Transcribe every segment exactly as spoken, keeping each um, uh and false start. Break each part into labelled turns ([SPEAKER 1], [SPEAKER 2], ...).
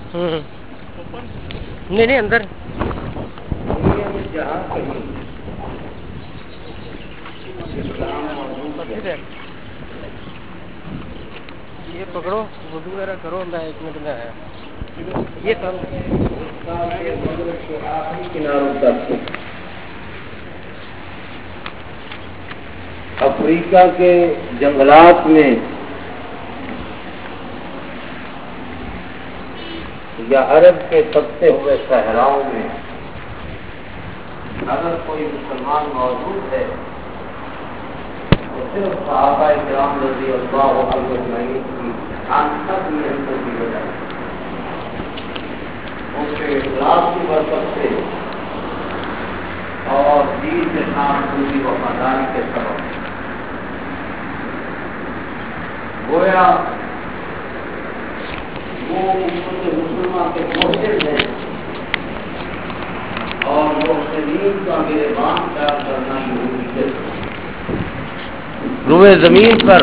[SPEAKER 1] ہوں نہیں نہیں اندر
[SPEAKER 2] جہاں کہیں
[SPEAKER 1] یہ پکڑو وضو وغیرہ کرو میں ایک منٹ میں آیا یہ کرو
[SPEAKER 2] کناروں تک افریقہ کے جنگلات میں یا عرب کے تپتے ہوئے صحراؤں میں اگر کوئی مسلمان موجود ہے تو صرف صحابہ کرام رضی اللہ عنہ اجمعین کی آنکھت میں ان کو دی جائے ان کے اخلاص کی برکت سے اور دین کے ساتھ پوری وفاداری کے سبب گویا وہ امت مسلمہ کے محسن ہیں اور محسنین کا گریبان تیار کرنا یہودیت روئے زمین پر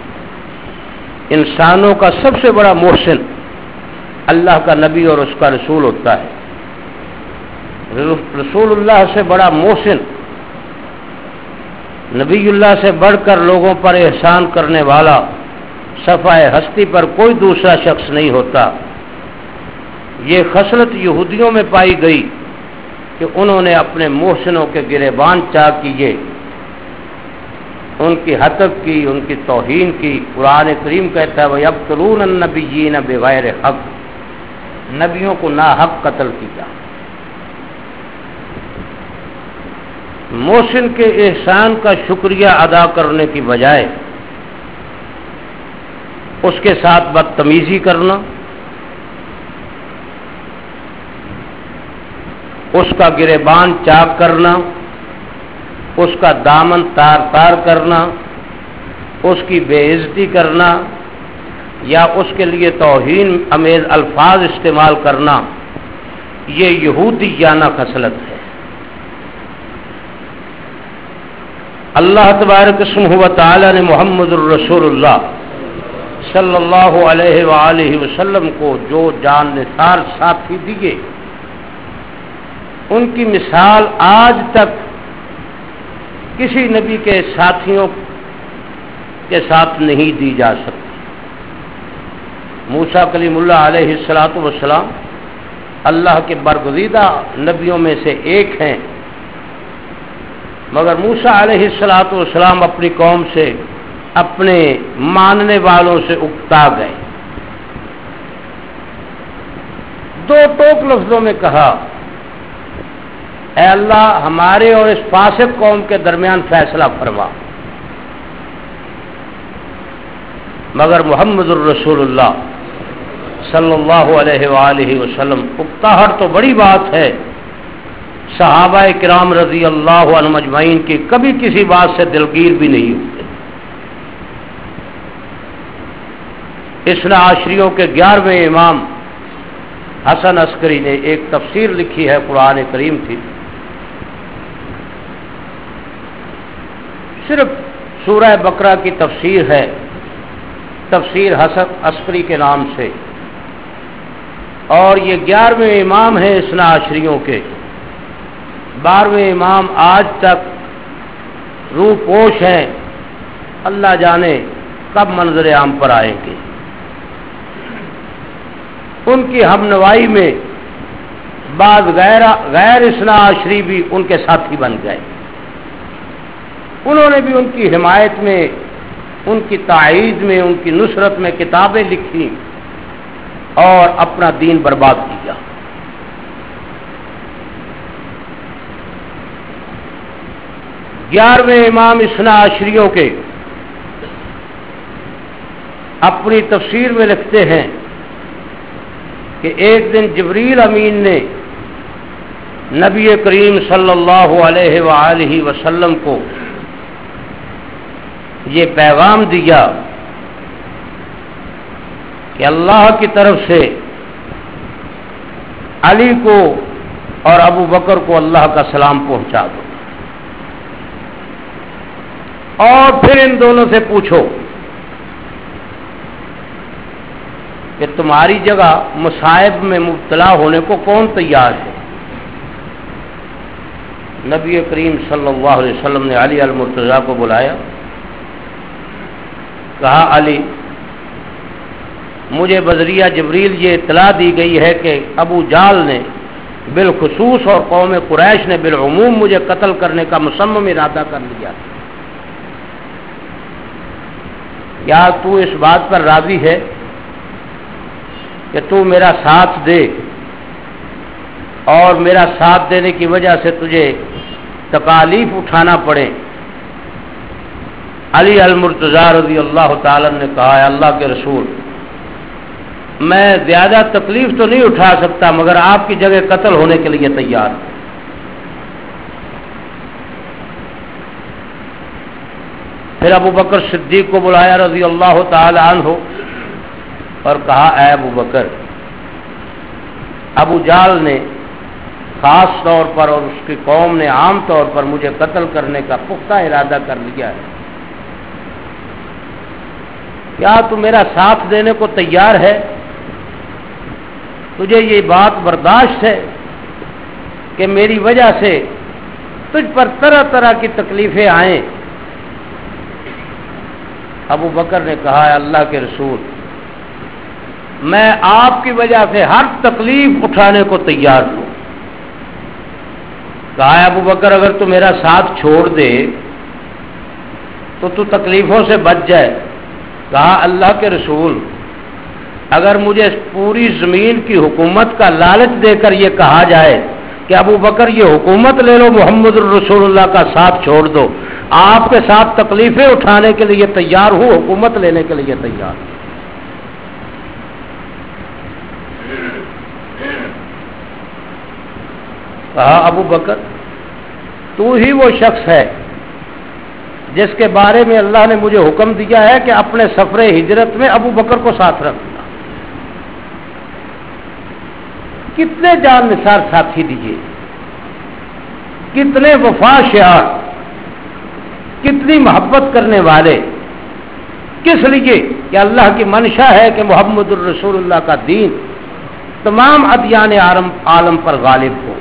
[SPEAKER 2] انسانوں کا سب سے بڑا محسن اللہ کا نبی اور اس کا رسول ہوتا ہے. رسول اللہ سے بڑا محسن نبی اللہ سے بڑھ کر لوگوں پر احسان کرنے والا صفائے ہستی پر کوئی دوسرا شخص نہیں ہوتا. یہ خصلت یہودیوں میں پائی گئی کہ انہوں نے اپنے محسنوں کے گریبان چاک کیے، ان کی حتک کی، ان کی توہین کی. قرآن کریم کہتا ہے وَيَقْتُلُونَ النَّبِيِّينَ بِغَيْرِ حق، نبیوں کو ناحق قتل کیا. محسن کے احسان کا شکریہ ادا کرنے کی بجائے اس کے ساتھ بدتمیزی کرنا، اس کا گریبان چاک کرنا، اس کا دامن تار تار کرنا، اس کی بے عزتی کرنا یا اس کے لیے توہین امیز الفاظ استعمال کرنا، یہ یہودیانہ خصلت ہے. اللہ تبارک اسمہ و تعالی نے محمد الرسول اللہ صلی اللہ علیہ وآلہ وسلم کو جو جان نثار ساتھی دیے، ان کی مثال آج تک کسی نبی کے ساتھیوں کے ساتھ نہیں دی جا سکتی. موسیٰ کلیم اللہ علیہ الصلوۃ والسلام اللہ کے برگزیدہ نبیوں میں سے ایک ہیں، مگر موسیٰ علیہ الصلوۃ والسلام اپنی قوم سے، اپنے ماننے والوں سے اکتا گئے. دو ٹوک لفظوں میں کہا اے اللہ ہمارے اور اس فاسق قوم کے درمیان فیصلہ فرما. مگر محمد الرسول اللہ صلی اللہ علیہ وآلہ وسلم، اکتاہٹ تو بڑی بات ہے، صحابہ کرام رضی اللہ عنہم اجمعین کی کبھی کسی بات سے دلگیر بھی نہیں ہوتے. اثنا عشریوں کے گیارہویں امام حسن عسکری نے ایک تفسیر لکھی ہے قرآن کریم کی، صرف سورہ بقرہ کی تفسیر ہے، تفسیر حسن عسکری کے نام سے، اور یہ گیارہویں امام ہیں اثنا عشریوں کے. بارہویں امام آج تک روح پوش ہیں، اللہ جانے کب منظر عام پر آئیں گے. ان کی ہم نوائی میں بعض غیر غیر اثنا عشری بھی ان کے ساتھی بن گئے. انہوں نے بھی ان کی حمایت میں، ان کی تائید میں، ان کی نصرت میں کتابیں لکھی اور اپنا دین برباد کیا. گیارہویں امام اثنا عشریوں کے اپنی تفسیر میں لکھتے ہیں کہ ایک دن جبریل امین نے نبی کریم صلی اللہ علیہ وآلہ وسلم کو یہ پیغام دیا کہ اللہ کی طرف سے علی کو اور ابو بکر کو اللہ کا سلام پہنچا دو، اور پھر ان دونوں سے پوچھو کہ تمہاری جگہ مصائب میں مبتلا ہونے کو کون تیار ہے؟ نبی کریم صلی اللہ علیہ وسلم نے علی المرتضیٰ کو بلایا، کہا علی مجھے بذریعہ جبریل یہ اطلاع دی گئی ہے کہ ابو جہل نے بالخصوص اور قوم قریش نے بالعموم مجھے قتل کرنے کا مصمم ارادہ کر لیا، کیا تو اس بات پر راضی ہے کہ تو میرا ساتھ دے اور میرا ساتھ دینے کی وجہ سے تجھے تکالیف اٹھانا پڑے؟ علی المرتضیٰ رضی اللہ تعالی نے کہا ہے اللہ کے رسول میں زیادہ تکلیف تو نہیں اٹھا سکتا مگر آپ کی جگہ قتل ہونے کے لیے تیار ہوں۔ پھر ابو بکر صدیق کو بلایا رضی اللہ تعالی عنہ اور کہا اے ابو بکر، ابو جہل نے خاص طور پر اور اس کی قوم نے عام طور پر مجھے قتل کرنے کا پختہ ارادہ کر لیا ہے، کیا تو میرا ساتھ دینے کو تیار ہے؟ تجھے یہ بات برداشت ہے کہ میری وجہ سے تجھ پر طرح طرح کی تکلیفیں آئیں؟ ابو بکر نے کہا ہے اللہ کے رسول میں آپ کی وجہ سے ہر تکلیف اٹھانے کو تیار ہوں۔ کہا ہے ابو بکر اگر تو میرا ساتھ چھوڑ دے تو تو تکلیفوں سے بچ جائے۔ کہا اللہ کے رسول اگر مجھے پوری زمین کی حکومت کا لالچ دے کر یہ کہا جائے کہ ابو بکر یہ حکومت لے لو، محمد الرسول اللہ کا ساتھ چھوڑ دو، آپ کے ساتھ تکلیفیں اٹھانے کے لیے تیار ہوں، حکومت لینے کے لیے تیار ہوں۔ کہا ابو بکر تو ہی وہ شخص ہے جس کے بارے میں اللہ نے مجھے حکم دیا ہے کہ اپنے سفر ہجرت میں ابو بکر کو ساتھ رکھنا۔ کتنے جان نثار ساتھی دیے، کتنے وفا شعار، کتنی محبت کرنے والے، کس لیے کہ اللہ کی منشا ہے کہ محمد الرسول اللہ کا دین تمام ادیان عالم پر غالب ہو۔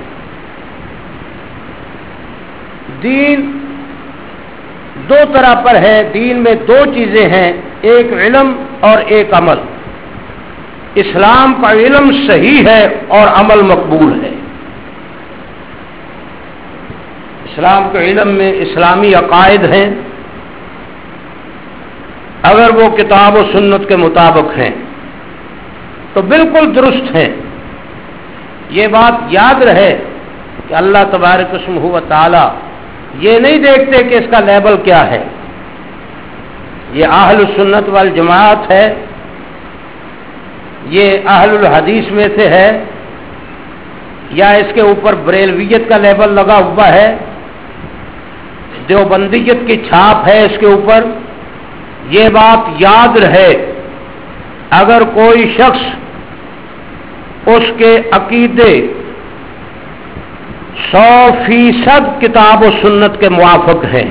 [SPEAKER 2] دین دو طرح پر ہے، دین میں دو چیزیں ہیں، ایک علم اور ایک عمل۔ اسلام کا علم صحیح ہے اور عمل مقبول ہے۔ اسلام کے علم میں اسلامی عقائد ہیں، اگر وہ کتاب و سنت کے مطابق ہیں تو بالکل درست ہیں۔ یہ بات یاد رہے کہ اللہ تبارک اسمہ و تعالی یہ نہیں دیکھتے کہ اس کا لیبل کیا ہے، یہ اہل السنت والجماعت ہے، یہ اہل الحدیث میں سے ہے، یا اس کے اوپر بریلویت کا لیبل لگا ہوا ہے، دیوبندیت کی چھاپ ہے اس کے اوپر۔ یہ بات یاد رہے اگر کوئی شخص اس کے عقیدے سو فیصد کتاب و سنت کے موافق ہے،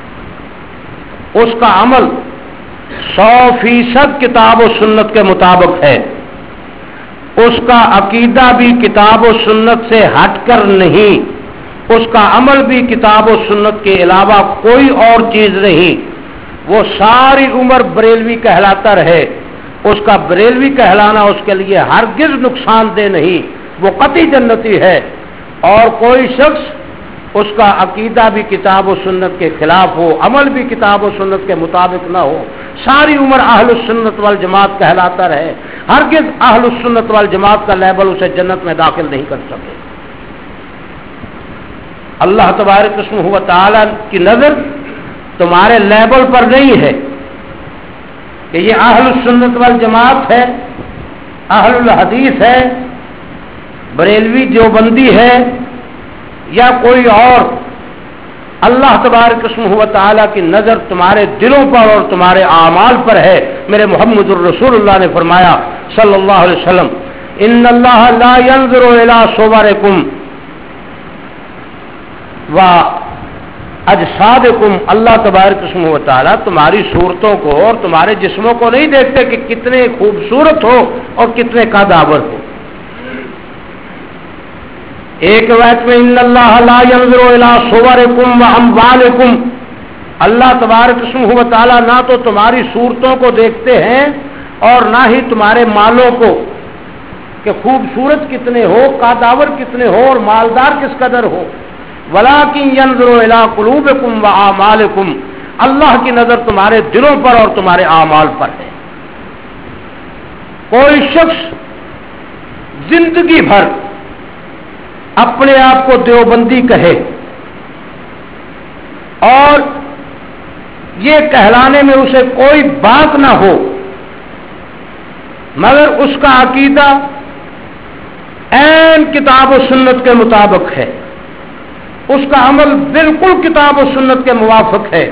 [SPEAKER 2] اس کا عمل سو فیصد کتاب و سنت کے مطابق ہے، اس کا عقیدہ بھی کتاب و سنت سے ہٹ کر نہیں، اس کا عمل بھی کتاب و سنت کے علاوہ کوئی اور چیز نہیں، وہ ساری عمر بریلوی کہلاتا رہے، اس کا بریلوی کہلانا اس کے لیے ہرگز نقصان دہ نہیں، وہ قطعی جنتی ہے۔ اور کوئی شخص اس کا عقیدہ بھی کتاب و سنت کے خلاف ہو، عمل بھی کتاب و سنت کے مطابق نہ ہو، ساری عمر اہل السنت والجماعت کہلاتا رہے، ہرگز اہل السنت والجماعت کا لیبل اسے جنت میں داخل نہیں کر سکے۔ اللہ تبارک اسمہ و تعالی کی نظر تمہارے لیبل پر نہیں ہے کہ یہ اہل السنت والجماعت ہے، اہل الحدیث ہے، بریلوی دیوبندی ہے یا کوئی اور۔ اللہ تبارک اسمہ و تعالی کی نظر تمہارے دلوں پر اور تمہارے اعمال پر ہے۔ میرے محمد الرسول اللہ نے فرمایا صلی اللہ علیہ وسلم ان اللہ لا ينظر الى صورکم و اجسادکم، اللہ تبارک و تعالیٰ تمہاری صورتوں کو اور تمہارے جسموں کو نہیں دیکھتے کہ کتنے خوبصورت ہو اور کتنے قدآور ہو. ایک روایت میں ان اللہ لا ينظر الى صورکم واموالکم، اللہ تبارک و تعالیٰ نہ تو تمہاری صورتوں کو دیکھتے ہیں اور نہ ہی تمہارے مالوں کو کہ خوبصورت کتنے ہو، قدآور کتنے ہو اور مالدار کس قدر ہو. ولیکن ينظر الى قلوبکم واعمالکم، اللہ کی نظر تمہارے دلوں پر اور تمہارے اعمال پر ہے. کوئی شخص زندگی بھر اپنے آپ کو دیوبندی کہے اور یہ کہلانے میں اسے کوئی بات نہ ہو، مگر اس کا عقیدہ عین کتاب و سنت کے مطابق ہے، اس کا عمل بالکل کتاب و سنت کے موافق ہے،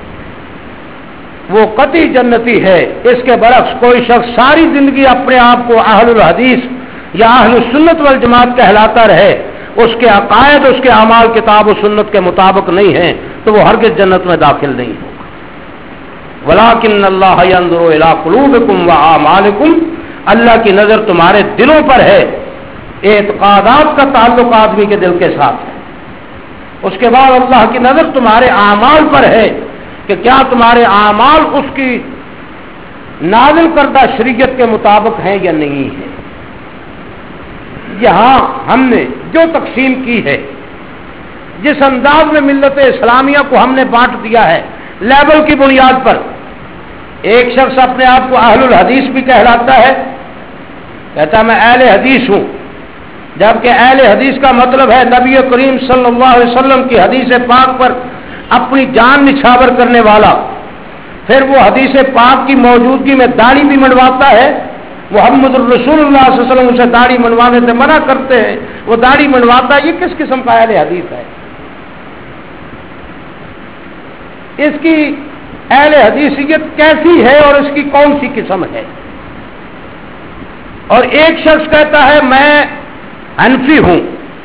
[SPEAKER 2] وہ قطعی جنتی ہے. اس کے برعکس کوئی شخص ساری زندگی اپنے آپ کو اہل الحدیث یا اہل السنت والجماعت کہلاتا رہے، اس کے عقائد اس کے اعمال کتاب و سنت کے مطابق نہیں ہیں، تو وہ ہرگز جنت میں داخل نہیں ہوگا. ولیکن اللہ ينظر الى قلوبکم واعمالکم، اللہ کی نظر تمہارے دلوں پر ہے. اعتقادات کا تعلق آدمی کے دل کے ساتھ ہے. اس کے بعد اللہ کی نظر تمہارے اعمال پر ہے کہ کیا تمہارے اعمال اس کی نازل کردہ شریعت کے مطابق ہیں یا نہیں ہے. یہاں ہم نے جو تقسیم کی ہے، جس انداز میں ملت اسلامیہ کو ہم نے بانٹ دیا ہے لیبل کی بنیاد پر، ایک شخص اپنے آپ کو اہل الحدیث بھی کہلاتا ہے، کہتا ہے میں اہل حدیث ہوں، جبکہ اہل حدیث کا مطلب ہے نبی کریم صلی اللہ علیہ وسلم کی حدیث پاک پر اپنی جان نچھاور کرنے والا. پھر وہ حدیث پاک کی موجودگی میں داڑھی بھی منڈواتا ہے. محمد الرسول اللہ صلی اللہ علیہ وسلم اسے داڑھی منڈوانے سے منع کرتے ہیں، وہ داڑھی منڈواتا ہے. یہ کس قسم کا اہل حدیث ہے؟ اس کی اہل حدیثیت کیسی ہے اور اس کی کون سی قسم ہے؟ اور ایک شخص کہتا ہے میں حنفی ہوں،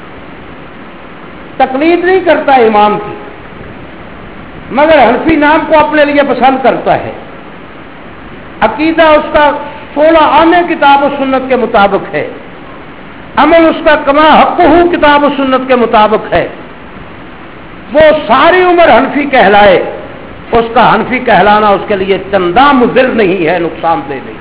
[SPEAKER 2] تقلید نہیں کرتا امام کی، مگر حنفی نام کو اپنے لیے پسند کرتا ہے. عقیدہ اس کا سولہ آنے کتاب و سنت کے مطابق ہے، عمل اس کا کما حق ہو کتاب و سنت کے مطابق ہے. وہ ساری عمر حنفی کہلائے، اس کا حنفی کہلانا اس کے لیے چندہ مضر نہیں ہے، نقصان دہ نہیں.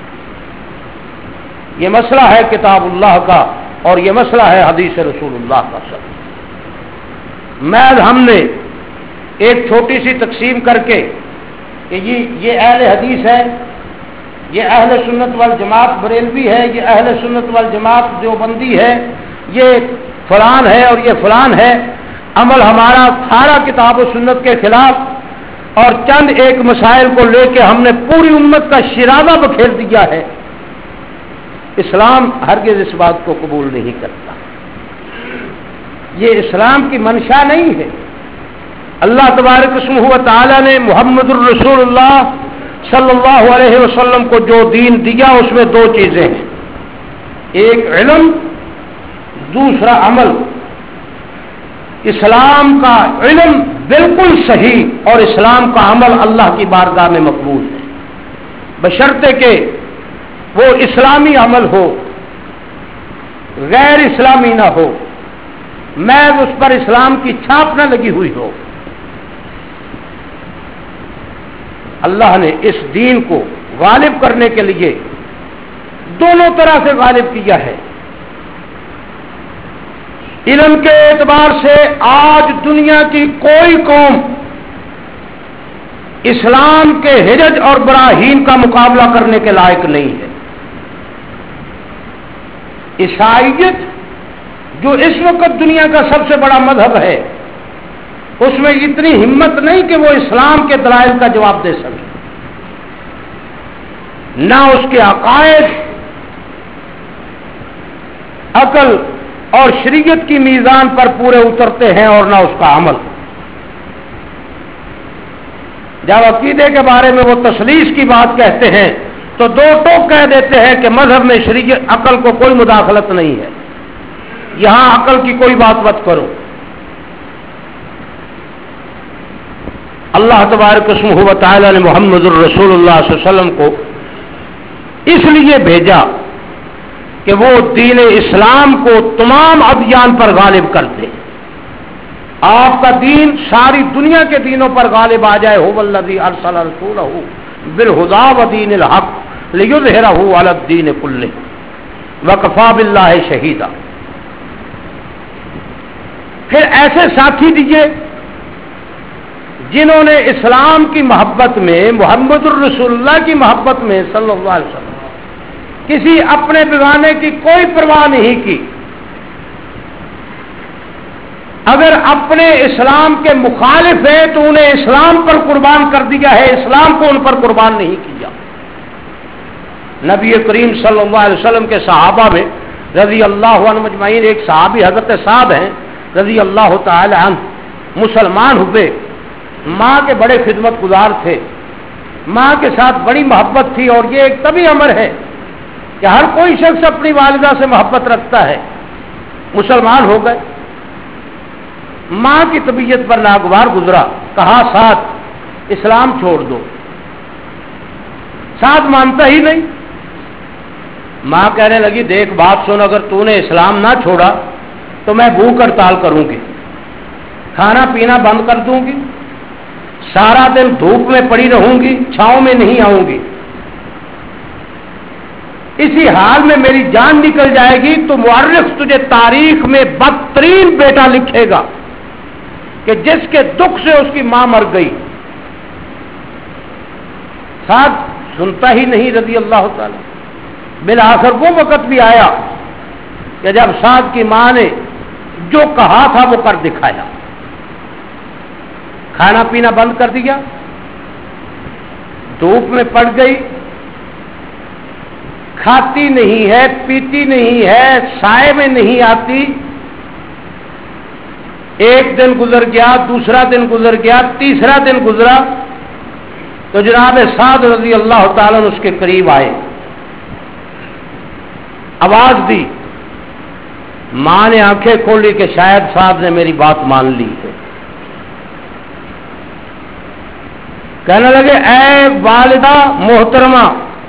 [SPEAKER 2] یہ مسئلہ ہے کتاب اللہ کا اور یہ مسئلہ ہے حدیث رسول اللہ کا. سب محض ہم نے ایک چھوٹی سی تقسیم کر کے کہ یہ یہ اہل حدیث ہے، یہ اہل سنت والجماعت بریلوی ہے، یہ اہل سنت والجماعت دیوبندی ہے، یہ فلان ہے اور یہ فلان ہے. عمل ہمارا سارا کتاب و سنت کے خلاف، اور چند ایک مسائل کو لے کے ہم نے پوری امت کا شرازہ بکھیر دیا ہے. اسلام ہرگز اس بات کو قبول نہیں کرتا. یہ اسلام کی منشا نہیں ہے. اللہ تبارک و تعالی نے محمد الرسول اللہ صلی اللہ علیہ وسلم کو جو دین دیا اس میں دو چیزیں ہیں، ایک علم، دوسرا عمل. اسلام کا علم بالکل صحیح اور اسلام کا عمل اللہ کی بارگاہ میں مقبول ہے، بشرطے کہ وہ اسلامی عمل ہو، غیر اسلامی نہ ہو، محض اس پر اسلام کی چھاپ نہ لگی ہوئی ہو. اللہ نے اس دین کو غالب کرنے کے لیے دونوں طرح سے غالب کیا ہے. علم کے اعتبار سے آج دنیا کی کوئی قوم اسلام کے حجج اور براہین کا مقابلہ کرنے کے لائق نہیں ہے. عیسائیت جو اس وقت دنیا کا سب سے بڑا مذہب ہے، اس میں اتنی ہمت نہیں کہ وہ اسلام کے دلائل کا جواب دے سکے، نہ اس کے عقائد عقل اور شریعت کی میزان پر پورے اترتے ہیں اور نہ اس کا عمل. جب عقیدے کے بارے میں وہ تسلیس کی بات کہتے ہیں تو دو ٹوک کہہ دیتے ہیں کہ مذہب میں شریعت عقل کو کوئی مداخلت نہیں ہے، یہاں عقل کی کوئی بات مت کرو. اللہ تبارک اسمہ و تعالی نے محمد الرسول اللہ صلی اللہ علیہ وسلم کو اس لیے بھیجا کہ وہ دین اسلام کو تمام ادیان پر غالب کر دے. آپ کا دین ساری دنیا کے دینوں پر غالب آ جائے. هو الذی ارسل رسولہ بالہدی ودین الحق لیظہرہ علی الدین کلہ وکفی باللہ شہیدا. پھر ایسے ساتھی دیے جنہوں نے اسلام کی محبت میں، محمد الرسول اللہ کی محبت میں صلی اللہ علیہ وسلم کسی اپنے بیگانے کی کوئی پرواہ نہیں کی. اگر اپنے اسلام کے مخالف ہے تو انہیں اسلام پر قربان کر دیا ہے، اسلام کو ان پر قربان نہیں کیا. نبی کریم صلی اللہ علیہ وسلم کے صحابہ میں رضی اللہ عنہ مجمعین، ایک صحابی حضرت سعد ہیں رضی اللہ تعالی عنہ، مسلمان ہوئے، ماں کے بڑے خدمت گزار تھے، ماں کے ساتھ بڑی محبت تھی. اور یہ ایک طبی امر ہے کہ ہر کوئی شخص اپنی والدہ سے محبت رکھتا ہے. مسلمان ہو گئے، ماں کی طبیعت پر ناگوار گزرا، کہا سعد اسلام چھوڑ دو. سعد مانتا ہی نہیں. ماں کہنے لگی دیکھ بات سن، اگر تو نے اسلام نہ چھوڑا تو میں بھوک ہڑتال کروں گی، کھانا پینا بند کر دوں گی، سارا دن دھوپ میں پڑی رہوں گی، چھاؤں میں نہیں آؤں گی. اسی حال میں میری جان نکل جائے گی تو مورخ تجھے تاریخ میں بدترین بیٹا لکھے گا کہ جس کے دکھ سے اس کی ماں مر گئی. ساتھ سنتا ہی نہیں رضی اللہ تعالی. بالآخر وہ وقت بھی آیا کہ جب سعد کی ماں نے جو کہا تھا وہ کر دکھایا. کھانا پینا بند کر دیا، دھوپ میں پڑ گئی، کھاتی نہیں ہے، پیتی نہیں ہے، سائے میں نہیں آتی. ایک دن گزر گیا، دوسرا دن گزر گیا، تیسرا دن گزرا تو جناب سعد رضی اللہ تعالیٰ نے اس کے قریب آئے، آواز دی. ماں نے آنکھیں کھولی کہ شاید سعد نے میری بات مان لی ہے. کہنے لگے اے والدہ محترمہ،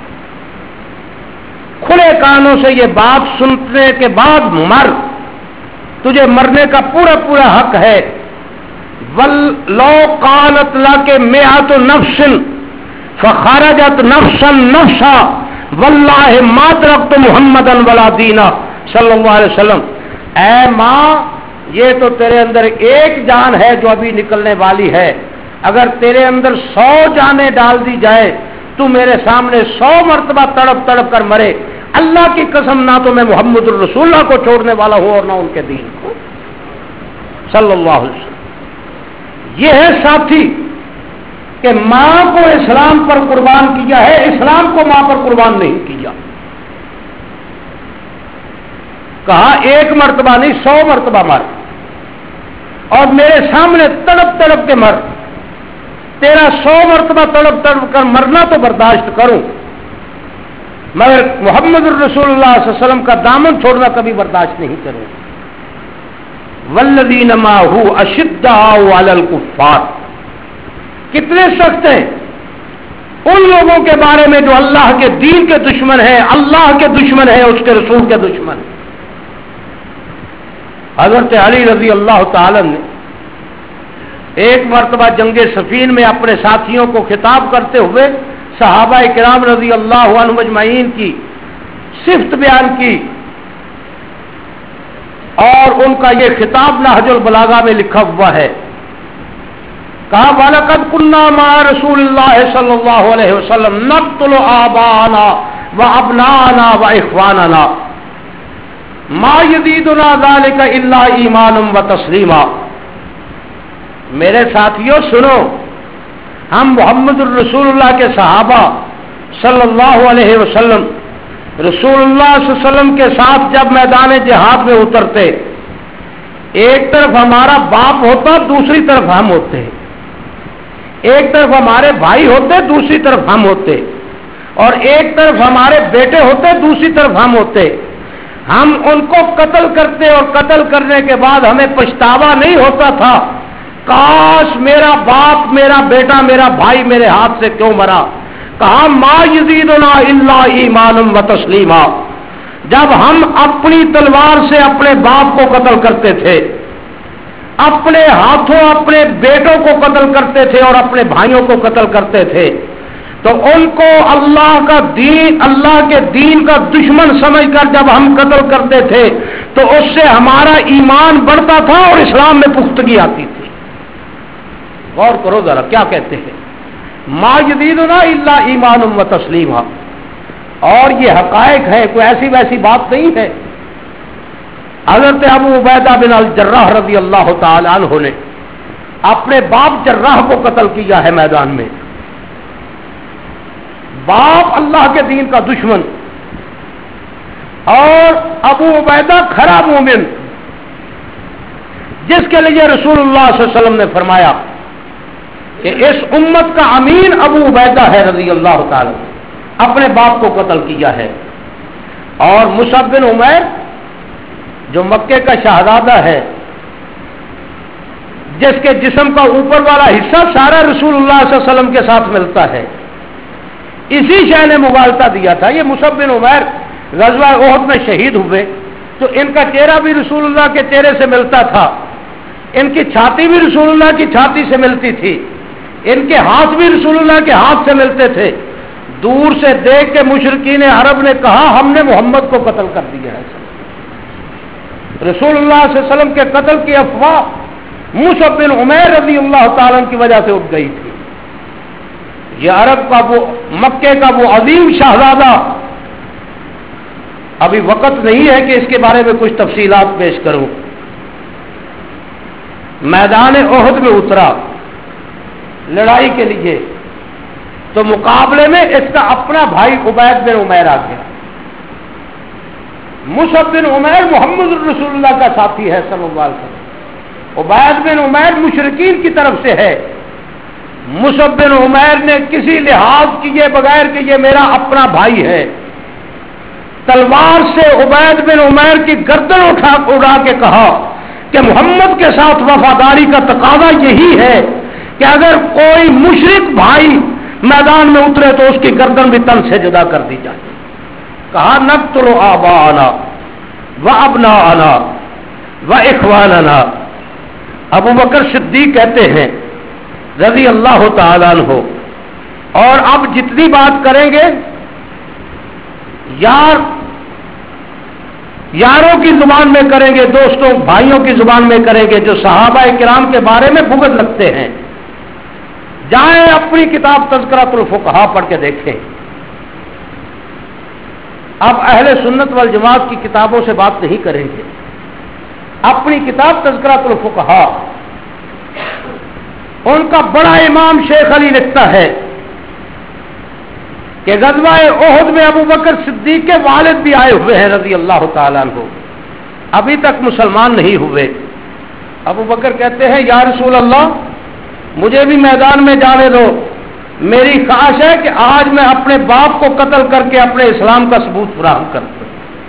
[SPEAKER 2] کھلے کانوں سے یہ بات سننے کے بعد مر، تجھے مرنے کا پورا پورا حق ہے. وَلَوْ قَالَتْ لَكَ مِئَةُ نَفْسٍ فَخَرَجَتْ نَفْسًا نَفْسًا وَاللَّهِ مَا تَرَكْتُ مُحَمَّدًا وَلَا دِينًا صلی اللہ علیہ وسلم. اے ماں، یہ تو تیرے اندر ایک جان ہے جو ابھی نکلنے والی ہے. اگر تیرے اندر سو جانیں ڈال دی جائے تو میرے سامنے سو مرتبہ تڑپ تڑپ کر مرے، اللہ کی قسم نہ تو میں محمد الرسول اللہ کو چھوڑنے والا ہوں اور نہ ان کے دین کو صلی اللہ علیہ وسلم. یہ ہے ساتھی کہ ماں کو اسلام پر قربان کیا ہے، اسلام کو ماں پر قربان نہیں کیا. کہا ایک مرتبہ نہیں، سو مرتبہ مر، اور میرے سامنے تڑپ تڑپ کے مر. تیرا سو مرتبہ تڑپ تڑپ کر مرنا تو برداشت کروں، مگر محمد الرسول اللہ صلی اللہ علیہ وسلم کا دامن چھوڑنا کبھی برداشت نہیں کروں. والذین معہ اشداء علی الکفار. کتنے سخت ہیں ان لوگوں کے بارے میں جو اللہ کے دین کے دشمن ہیں، اللہ کے دشمن ہیں، اس کے رسول کے دشمن. حضرت علی رضی اللہ تعالی نے ایک مرتبہ جنگ صفین میں اپنے ساتھیوں کو خطاب کرتے ہوئے صحابہ کرام رضی اللہ عنہ مجمعین کی صفت بیان کی، اور ان کا یہ خطاب نہج البلاغہ میں لکھا ہوا ہے. کہا وَلَقَدْ كُنَّا مَعَ رَسُولِ اللَّهِ صلی اللہ علیہ وسلم نَقْتُلُ آبَاءَنَا وَأَبْنَاءَنَا وَإِخْوَانَنَا مَا يَزِيدُنَا ذَلِكَ إِلَّا إِيمَانًا وَتَسْلِيمًا. میرے ساتھیوں سنو، ہم محمد الرسول اللہ کے صحابہ صلی اللہ علیہ وسلم رسول اللہ صلی اللہ علیہ وسلم کے ساتھ جب میدان جہاد میں اترتے، ایک طرف ہمارا باپ ہوتا، دوسری طرف ہم ہوتے. ایک طرف ہمارے بھائی ہوتے، دوسری طرف ہم ہوتے، اور ایک طرف ہمارے بیٹے ہوتے، دوسری طرف ہم ہوتے. ہم ان کو قتل کرتے اور قتل کرنے کے بعد ہمیں پچھتاوا نہیں ہوتا تھا کاش میرا باپ، میرا بیٹا، میرا بھائی میرے ہاتھ سے کیوں مرا. کہا ما یزیدنا الا ایمانا و تسلیما. جب ہم اپنی تلوار سے اپنے باپ کو قتل کرتے تھے، اپنے ہاتھوں اپنے بیٹوں کو قتل کرتے تھے اور اپنے بھائیوں کو قتل کرتے تھے، تو ان کو اللہ کا دین، اللہ کے دین کا دشمن سمجھ کر جب ہم قتل کرتے تھے تو اس سے ہمارا ایمان بڑھتا تھا اور اسلام میں پختگی آتی تھی. غور کرو ذرا کیا کہتے ہیں، ما یزیدنا الا ایمانا و تسلیما. اور یہ حقائق ہے، کوئی ایسی ویسی بات نہیں ہے. حضرت ابو عبیدہ بن الجراح رضی اللہ تعالی عنہ نے اپنے باپ جراح کو قتل کیا ہے میدان میں. باپ اللہ کے دین کا دشمن اور ابو عبیدہ کھرا مومن، جس کے لیے رسول اللہ صلی اللہ علیہ وسلم نے فرمایا کہ اس امت کا امین ابو عبیدہ ہے رضی اللہ تعالی، اپنے باپ کو قتل کیا ہے. اور مصعب بن عمیر جو مکے کا شہزادہ ہے، جس کے جسم کا اوپر والا حصہ سارا رسول اللہ صلی اللہ علیہ وسلم کے ساتھ ملتا ہے، اسی شے نے مغالطہ دیا تھا. یہ مصعب بن عمیر غزوہ احد میں شہید ہوئے تو ان کا چہرہ بھی رسول اللہ کے چہرے سے ملتا تھا، ان کی چھاتی بھی رسول اللہ کی چھاتی سے ملتی تھی، ان کے ہاتھ بھی رسول اللہ کے ہاتھ سے ملتے تھے. دور سے دیکھ کے مشرکین عرب نے کہا ہم نے محمد کو قتل کر دیا ہے. رسول اللہ صلی اللہ علیہ وسلم کے قتل کی افواہ مصعب بن عمیر رضی اللہ تعالیٰ کی وجہ سے اٹھ گئی تھی. یہ عرب کا وہ مکے کا وہ عظیم شہزادہ، ابھی وقت نہیں ہے کہ اس کے بارے میں کچھ تفصیلات پیش کروں. میدان احد میں اترا لڑائی کے لیے تو مقابلے میں اس کا اپنا بھائی عبید بن عمیر آ گیا. مصعب بن عمیر محمد رسول اللہ کا ساتھی ہے صلی اللہ علیہ وسلم، عبید بن عمیر مشرکین کی طرف سے ہے. مصعب بن عمیر نے کسی لحاظ کیے بغیر کہ یہ میرا اپنا بھائی ہے، تلوار سے عبید بن عمیر کی گردن اٹھا اڑا کے کہا کہ محمد کے ساتھ وفاداری کا تقاضا یہی ہے کہ اگر کوئی مشرک بھائی میدان میں اترے تو اس کی گردن بھی تن سے جدا کر دی جائے. کہا نقتل آباءنا وابناءنا واخواننا. ابو بکر صدیق کہتے ہیں رضی اللہ تعالیٰ عنہ، اور اب جتنی بات کریں گے یار یاروں کی زبان میں کریں گے، دوستوں بھائیوں کی زبان میں کریں گے جو صحابہ کرام کے بارے میں بغض لگتے ہیں. جائیں اپنی کتاب تذکرۃ الفقہاء پڑھ کے دیکھیں. اب اہل سنت والجماعت کی کتابوں سے بات نہیں کریں گے، اپنی کتاب تذکرۃ الفقہاء ان کا بڑا امام شیخ علی لکھتا ہے کہ غزوہ احد میں ابو بکر صدیق کے والد بھی آئے ہوئے ہیں رضی اللہ تعالیٰ عنہ، ابھی تک مسلمان نہیں ہوئے. ابو بکر کہتے ہیں یا رسول اللہ مجھے بھی میدان میں جانے دو، میری خواہش ہے کہ آج میں اپنے باپ کو قتل کر کے اپنے اسلام کا ثبوت فراہم کر دوں.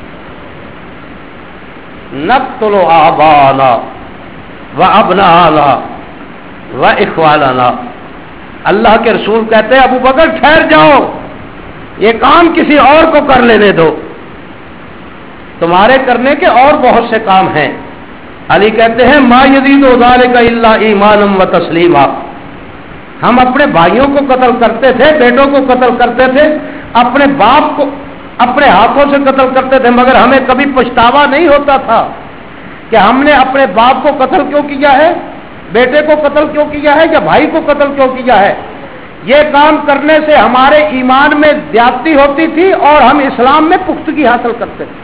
[SPEAKER 2] نقتل آباءنا وابناءنا واخواننا. اللہ کے رسول کہتے ہیں ابو بکر ٹھہر جاؤ، یہ کام کسی اور کو کر لینے دو، تمہارے کرنے کے اور بہت سے کام ہیں. علی کہتے ہیں ما یزید ذالک الا ایمانا و تسلیما. ہم اپنے بھائیوں کو قتل کرتے تھے، بیٹوں کو قتل کرتے تھے، اپنے باپ کو اپنے ہاتھوں سے قتل کرتے تھے، مگر ہمیں کبھی پچھتاوا نہیں ہوتا تھا کہ ہم نے اپنے باپ کو قتل کیوں کیا ہے، بیٹے کو قتل کیوں کیا ہے یا بھائی کو قتل کیوں کیا ہے. یہ کام کرنے سے ہمارے ایمان میں زیادتی ہوتی تھی اور ہم اسلام میں پختگی حاصل کرتے تھے.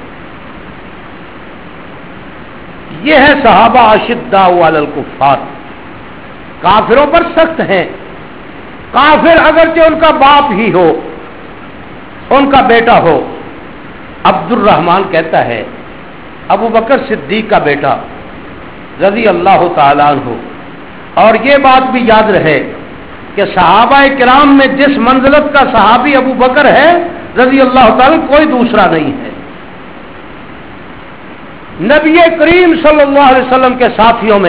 [SPEAKER 2] یہ ہے صحابہ اشداء علی الکفار، کافروں پر سخت ہیں. کافر اگرچہ ان کا باپ ہی ہو، ان کا بیٹا ہو. عبد الرحمن کہتا ہے ابو بکر صدیق کا بیٹا رضی اللہ تعالیٰ عنہ، اور یہ بات بھی یاد رہے کہ صحابہ کرام میں جس منزلت کا صحابی ابو بکر ہے رضی اللہ تعالیٰ کوئی دوسرا نہیں ہے. نبی کریم صلی اللہ علیہ وسلم کے ساتھیوں میں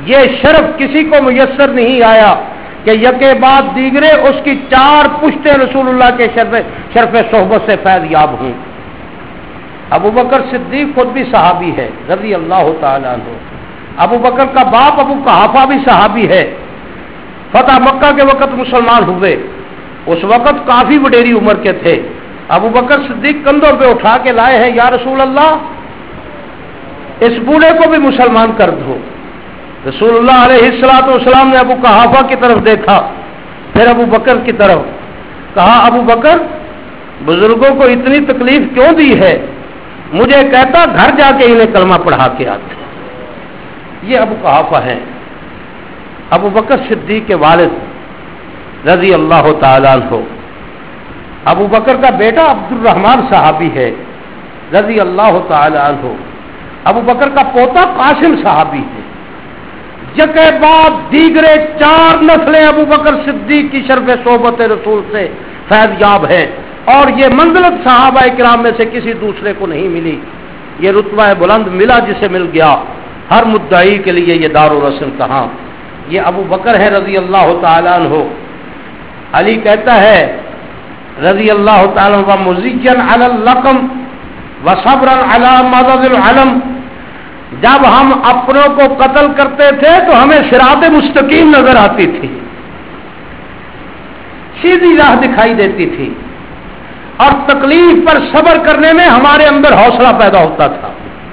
[SPEAKER 2] یہ شرف کسی کو میسر نہیں آیا کہ یکے بعد دیگرے اس کی چار پشتیں رسول اللہ کے شرف شرف صحبت سے فیض یاب ہوں۔ ابو بکر صدیق خود بھی صحابی ہے رضی اللہ تعالیٰ عنہ، ابو بکر کا باپ ابو قحافہ بھی صحابی ہے، فتح مکہ کے وقت مسلمان ہوئے، اس وقت کافی وڈیری عمر کے تھے، ابو بکر صدیق کندھوں پہ اٹھا کے لائے ہیں، یا رسول اللہ اس بوڑھے کو بھی مسلمان کر دو۔ رسول اللہ علیہ الصلوۃ والسلام نے ابو قحافہ کی طرف دیکھا، پھر ابو بکر کی طرف، کہا ابو بکر بزرگوں کو اتنی تکلیف کیوں دی ہے، مجھے کہتا گھر جا کے انہیں کلمہ پڑھا کے آتے۔ یہ ابو قحافہ ہیں، ابو بکر صدیق کے والد رضی اللہ تعالیٰ عنہ۔ ابو بکر کا بیٹا عبد الرحمن صحابی ہے رضی اللہ تعالیٰ عنہ۔ ابو بکر کا پوتا قاسم صحابی ہے۔ یکے بعد دیگرے چار نسلیں ابو بکر صدیق کی شرف صحبت رسول سے فیض یاب ہیں، اور یہ منزلت صحابہ کرام میں سے کسی دوسرے کو نہیں ملی۔ یہ رتبہ بلند ملا جسے مل گیا، ہر مدعی کے لیے یہ دار و رسم کہاں۔ یہ ابو بکر ہے رضی اللہ تعالیٰ عنہ۔ علی کہتا ہے رضی اللہ تعالیٰ عنہ مزین علی اللقم وصبرا علی مدد العلم، جب ہم اپنوں کو قتل کرتے تھے تو ہمیں صراط مستقیم نظر آتی تھی، سیدھی راہ دکھائی دیتی تھی، اور تکلیف پر صبر کرنے میں ہمارے اندر حوصلہ پیدا ہوتا تھا۔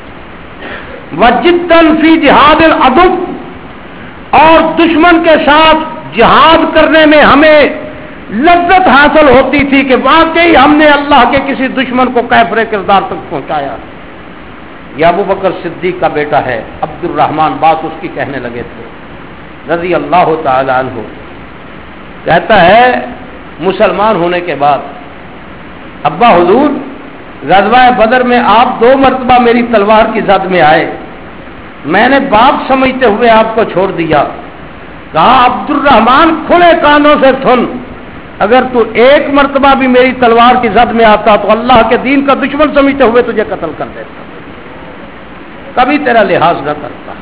[SPEAKER 2] وجدن فی جہاد العدو، اور دشمن کے ساتھ جہاد کرنے میں ہمیں لذت حاصل ہوتی تھی کہ واقعی ہم نے اللہ کے کسی دشمن کو کیفر کردار تک پہنچایا۔ یہ ابو بکر صدیق کا بیٹا ہے عبد الرحمن، بات اس کی کہنے لگے تھے رضی اللہ تعالی عنہ۔ کہتا ہے مسلمان ہونے کے بعد ابا حضور غزوہ بدر میں آپ دو مرتبہ میری تلوار کی زد میں آئے، میں نے باپ سمجھتے ہوئے آپ کو چھوڑ دیا۔ کہا عبد الرحمن کھلے کانوں سے سن، اگر تو ایک مرتبہ بھی میری تلوار کی زد میں آتا تو اللہ کے دین کا دشمن سمجھتے ہوئے تجھے قتل کر دیتا، کبھی تیرا لحاظ نہ کرتا۔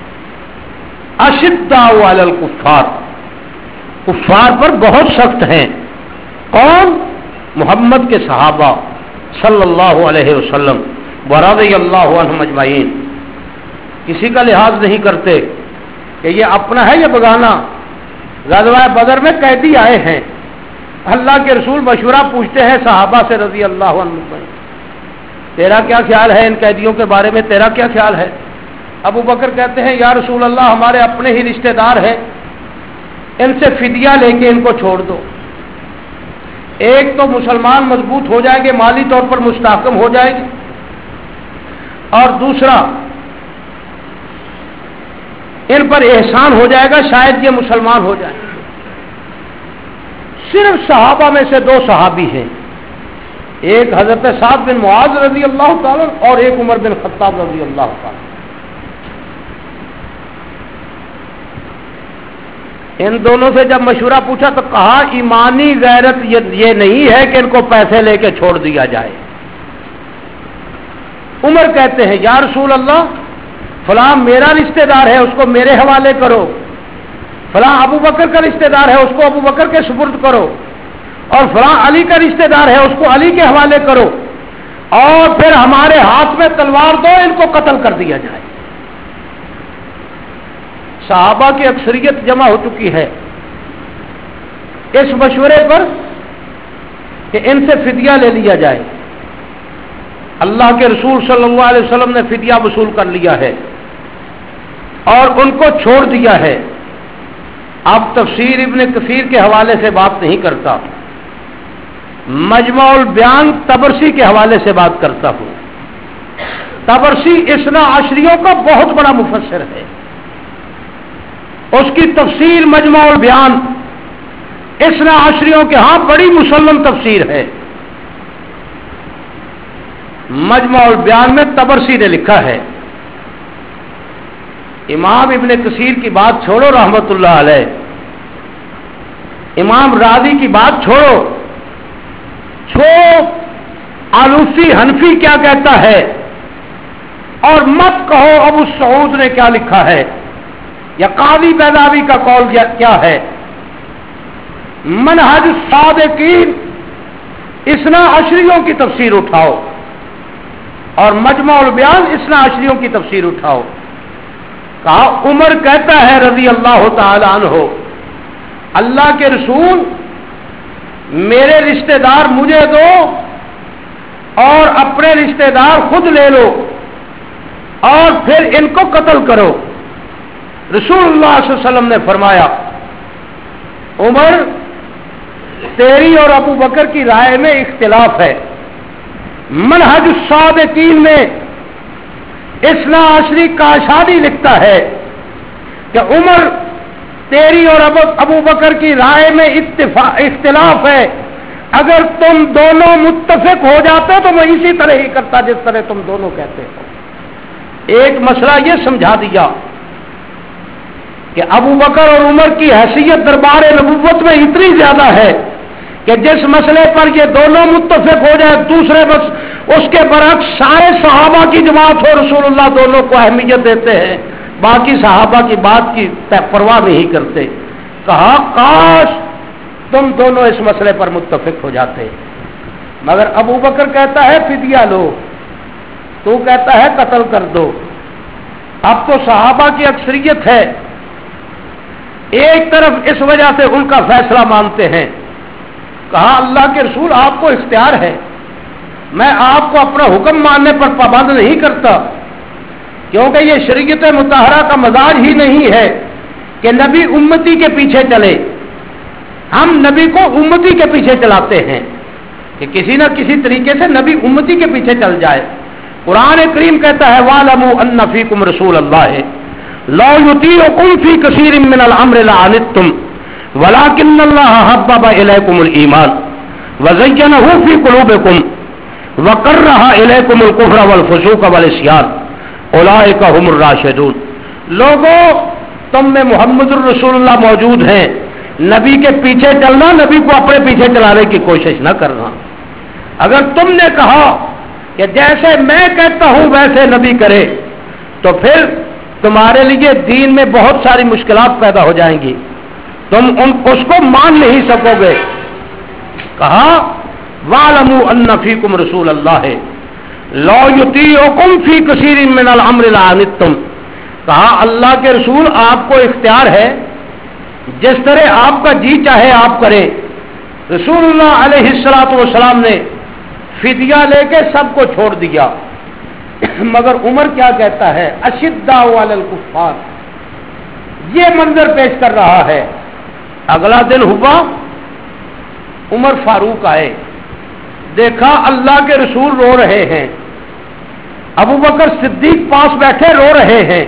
[SPEAKER 2] اشداء علی الکفار، کفار پر بہت سخت ہیں۔ کون؟ محمد کے صحابہ صلی اللہ علیہ وسلم ورضی اللہ عنہم اجمعین، کسی کا لحاظ نہیں کرتے کہ یہ اپنا ہے یا بگانا۔ غزوہ بدر میں قیدی آئے ہیں، اللہ کے رسول مشورہ پوچھتے ہیں صحابہ سے رضی اللہ عنہم، تیرا کیا خیال ہے ان قیدیوں کے بارے میں، تیرا کیا خیال ہے؟ ابو بکر کہتے ہیں یا رسول اللہ ہمارے اپنے ہی رشتہ دار ہیں، ان سے فدیہ لے کے ان کو چھوڑ دو، ایک تو مسلمان مضبوط ہو جائیں گے، مالی طور پر مستحکم ہو جائے گی، اور دوسرا ان پر احسان ہو جائے گا، شاید یہ مسلمان ہو جائیں۔ صرف صحابہ میں سے دو صحابی ہیں، ایک حضرت سعد بن معاذ رضی اللہ تعالی اور ایک عمر بن خطاب رضی اللہ تعالی۔ ان دونوں سے جب مشورہ پوچھا تو کہا ایمانی غیرت یہ نہیں ہے کہ ان کو پیسے لے کے چھوڑ دیا جائے۔ عمر کہتے ہیں یا رسول اللہ فلاں میرا رشتہ دار ہے اس کو میرے حوالے کرو، فلاں ابو بکر کا رشتہ دار ہے اس کو ابو بکر کے سپرد کرو، اور فلاں علی کا رشتہ دار ہے اس کو علی کے حوالے کرو، اور پھر ہمارے ہاتھ میں تلوار دو، ان کو قتل کر دیا جائے۔ صحابہ کی اکثریت جمع ہو چکی ہے اس مشورے پر کہ ان سے فدیہ لے لیا جائے۔ اللہ کے رسول صلی اللہ علیہ وسلم نے فدیہ وصول کر لیا ہے اور ان کو چھوڑ دیا ہے۔ اب تفسیر ابن کثیر کے حوالے سے بات نہیں کرتا، مجمع البیان طبرسی کے حوالے سے بات کرتا ہوں۔ طبرسی اثنا عشریوں کا بہت بڑا مفسر ہے، اس کی تفسیر مجمع البیان اثنا عشریوں کے ہاں بڑی مسلم تفسیر ہے۔ مجمع البیان میں طبرسی نے لکھا ہے، امام ابن کثیر کی بات چھوڑو رحمت اللہ علیہ، امام راضی کی بات چھوڑو، چھوڑو آلوسی حنفی کیا کہتا ہے، اور مت کہو ابو سعود نے کیا لکھا ہے۔ یا قاضی بیضاوی کا قول کیا ہے؟ منہج الصادقین اثنا عشریوں کی تفسیر اٹھاؤ اور مجمع البیان اثنا عشریوں کی تفسیر اٹھاؤ. کہا عمر کہتا ہے رضی اللہ تعالی عنہ، اللہ کے رسول میرے رشتہ دار مجھے دو اور اپنے رشتہ دار خود لے لو اور پھر ان کو قتل کرو. رسول اللہ صلی اللہ علیہ وسلم نے فرمایا عمر تیری اور ابو بکر کی رائے میں اختلاف ہے. منہج الصادقین میں اثنا عشری کاشانی لکھتا ہے کہ عمر تیری اور ابو بکر کی رائے میں اختلاف ہے، اگر تم دونوں متفق ہو جاتے تو میں اسی طرح ہی کرتا جس طرح تم دونوں کہتے ہو. ایک مسئلہ یہ سمجھا دیا کہ ابو بکر اور عمر کی حیثیت دربار نبوت میں اتنی زیادہ ہے کہ جس مسئلے پر یہ دونوں متفق ہو جائے دوسرے بس اس کے برعکس سارے صحابہ کی جماعت ہو، رسول اللہ دونوں کو اہمیت دیتے ہیں، باقی صحابہ کی بات کی پرواہ نہیں کرتے. کہا کاش تم دونوں اس مسئلے پر متفق ہو جاتے، مگر ابو بکر کہتا ہے فدیہ لو، تو کہتا ہے قتل کر دو. اب تو صحابہ کی اکثریت ہے، ایک طرف اس وجہ سے ان کا فیصلہ مانتے ہیں. کہا اللہ کے رسول آپ کو اختیار ہے، میں آپ کو اپنا حکم ماننے پر پابند نہیں کرتا، کیونکہ یہ شریعت مطہرہ کا مزاج ہی نہیں ہے کہ نبی امتی کے پیچھے چلے. ہم نبی کو امتی کے پیچھے چلاتے ہیں کہ کسی نہ کسی طریقے سے نبی امتی کے پیچھے چل جائے. قرآن کریم کہتا ہے وَاعْلَمُوا أَنَّ فِيكُمْ رَسُولَ اللَّهِ لَوْ يُطِيعُكُمْ فِي كَثِيرٍ مِّنَ الْأَمْرِ لَعَنِتُّمْ وَلَكِنَّ اللَّهَ حَبَّبَ إِلَيْكُمُ الْإِيمَانَ وَزَيَّنَهُ فِي قُلُوبِكُمْ وَكَرَّهَ إِلَيْكُمُ الْكُفْرَ وَالْفُسُوقَ وَالْعِصْيَانَ أُولَٰئِكَ هُمُ الرَّاشِدُونَ. لوگوں تم میں محمد الرسول اللہ موجود ہیں، نبی کے پیچھے چلنا، نبی کو اپنے پیچھے چلانے کی کوشش نہ کرنا. اگر تم نے کہا کہ جیسے میں کہتا ہوں ویسے نبی کرے تو پھر تمہارے لیے دین میں بہت ساری مشکلات پیدا ہو جائیں گی، تم ان اس کو مان نہیں سکو گے. کہا وَاعْلَمُوا أَنَّ فِيكُمْ رَسُولَ اللَّهِ لَوْ يُطِيعُكُمْ فِي كَثِيرٍ مِّنَ الْأَمْرِ لَعَنِتُّمْ. کہا اللہ کے رسول آپ کو اختیار ہے، جس طرح آپ کا جی چاہے آپ کریں. رسول اللہ علیہ الصلوۃ والسلام نے فدیہ لے کے سب کو چھوڑ دیا، مگر عمر کیا کہتا ہے اشداء علی الکفار، یہ منظر پیش کر رہا ہے. اگلا دن ہوا عمر فاروق آئے، دیکھا اللہ کے رسول رو رہے ہیں، ابو بکر صدیق پاس بیٹھے رو رہے ہیں.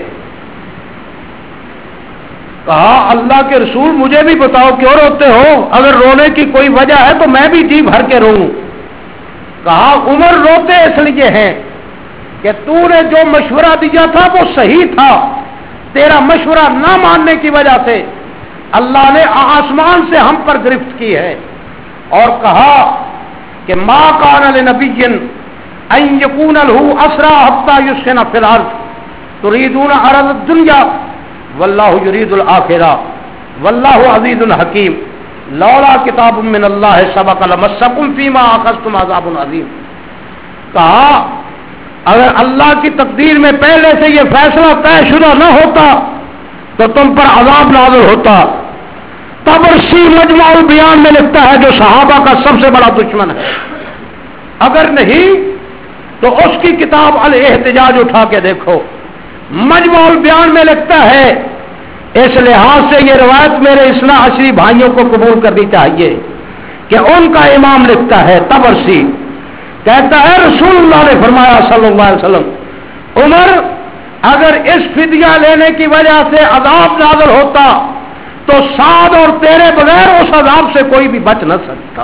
[SPEAKER 2] کہا اللہ کے رسول مجھے بھی بتاؤ کیوں روتے ہو، اگر رونے کی کوئی وجہ ہے تو میں بھی جی بھر کے روؤں. کہا عمر روتے اس لیے ہیں کہ تو نے جو مشورہ دیا تھا وہ صحیح تھا، تیرا مشورہ نہ ماننے کی وجہ سے اللہ نے آسمان سے ہم پر گرفت کی ہے. اور کہا کہ ما کان لنبی ان یکون له اسرى حتى یسکن فی الارض تريدون عرض الدنیا واللہ یرید الآخرہ واللہ عزیز حکیم لولا کتاب من اللہ سبق لمسکم فیما اخذتم عذاب عظیم. کہا اگر اللہ کی تقدیر میں پہلے سے یہ فیصلہ طے شدہ نہ ہوتا تو تم پر عذاب نازل ہوتا. طبرسی مجمع البیان میں لکھتا ہے جو صحابہ کا سب سے بڑا دشمن ہے، اگر نہیں تو اس کی کتاب الاحتجاج اٹھا کے دیکھو. مجمع البیان میں لکھتا ہے اس لحاظ سے یہ روایت میرے اثنا عشری بھائیوں کو قبول کرنی چاہیے کہ ان کا امام لکھتا ہے طبرسی کہتا ہے رسول اللہ نے فرمایا صلی اللہ علیہ وسلم عمر اگر اس فدیہ لینے کی وجہ سے عذاب نازل ہوتا تو سعد اور تیرے بغیر اس عذاب سے کوئی بھی بچ نہ سکتا.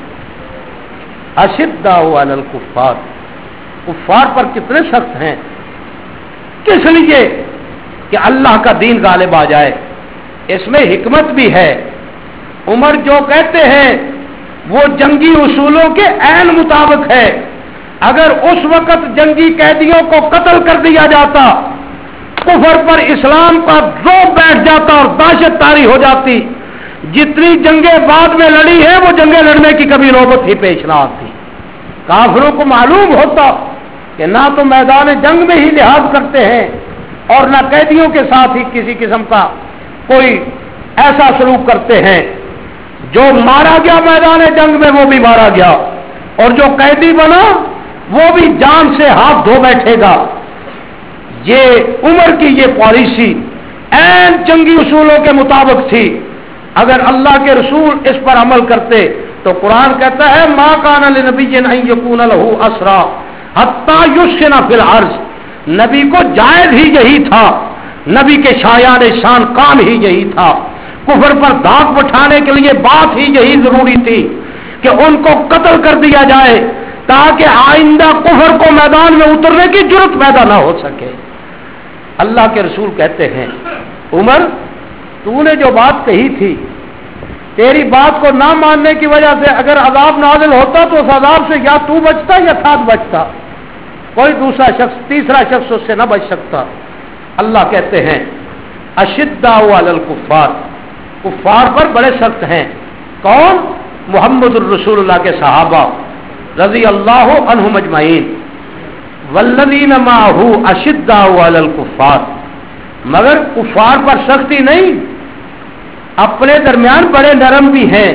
[SPEAKER 2] اشداء علی الکفار، کفار پر کتنے سخت ہیں، کس لیے کہ اللہ کا دین غالب آ جائے. اس میں حکمت بھی ہے. عمر جو کہتے ہیں وہ جنگی اصولوں کے عین مطابق ہے. اگر اس وقت جنگی قیدیوں کو قتل کر دیا جاتا کفر پر اسلام کا روب بیٹھ جاتا اور دہشت طاری ہو جاتی. جتنی جنگیں بعد میں لڑی ہیں وہ جنگیں لڑنے کی کبھی نوبت ہی پیش نہ آتی. کافروں کو معلوم ہوتا کہ نہ تو میدان جنگ میں ہی لحاظ کرتے ہیں اور نہ قیدیوں کے ساتھ ہی کسی قسم کا کوئی ایسا سلوک کرتے ہیں. جو مارا گیا میدان جنگ میں وہ بھی مارا گیا اور جو قیدی بنا وہ بھی جان سے ہاتھ دھو بیٹھے گا. یہ عمر کی یہ پالیسی عین جنگی اصولوں کے مطابق تھی. اگر اللہ کے رسول اس پر عمل کرتے تو قرآن کہتا ہے ما کان لنبی ان یکون لہ اسرا حتی یسکن فی الارض. نبی کو جائز ہی یہی تھا, نبی کے شایان شان کام ہی یہی تھا. کفر پر دھاک بٹھانے کے لیے بات ہی یہی ضروری تھی کہ ان کو قتل کر دیا جائے تاکہ آئندہ کفر کو میدان میں اترنے کی جرت پیدا نہ ہو سکے. اللہ کے رسول کہتے ہیں عمر تو نے جو بات کہی تھی, تیری بات کو نہ ماننے کی وجہ سے اگر عذاب نازل ہوتا تو اس عذاب سے یا تو بچتا یا ساتھ بچتا, کوئی دوسرا شخص تیسرا شخص اس سے نہ بچ سکتا. اللہ کہتے ہیں اشداء علی الکفار, کفار پر بڑے سخت ہیں. کون؟ محمد الرسول اللہ کے صحابہ رضی اللہ عنہم اجمعین. والذین معہ اشداء علی الکفار, مگر کفار پر سختی نہیں, اپنے درمیان بڑے نرم بھی ہیں.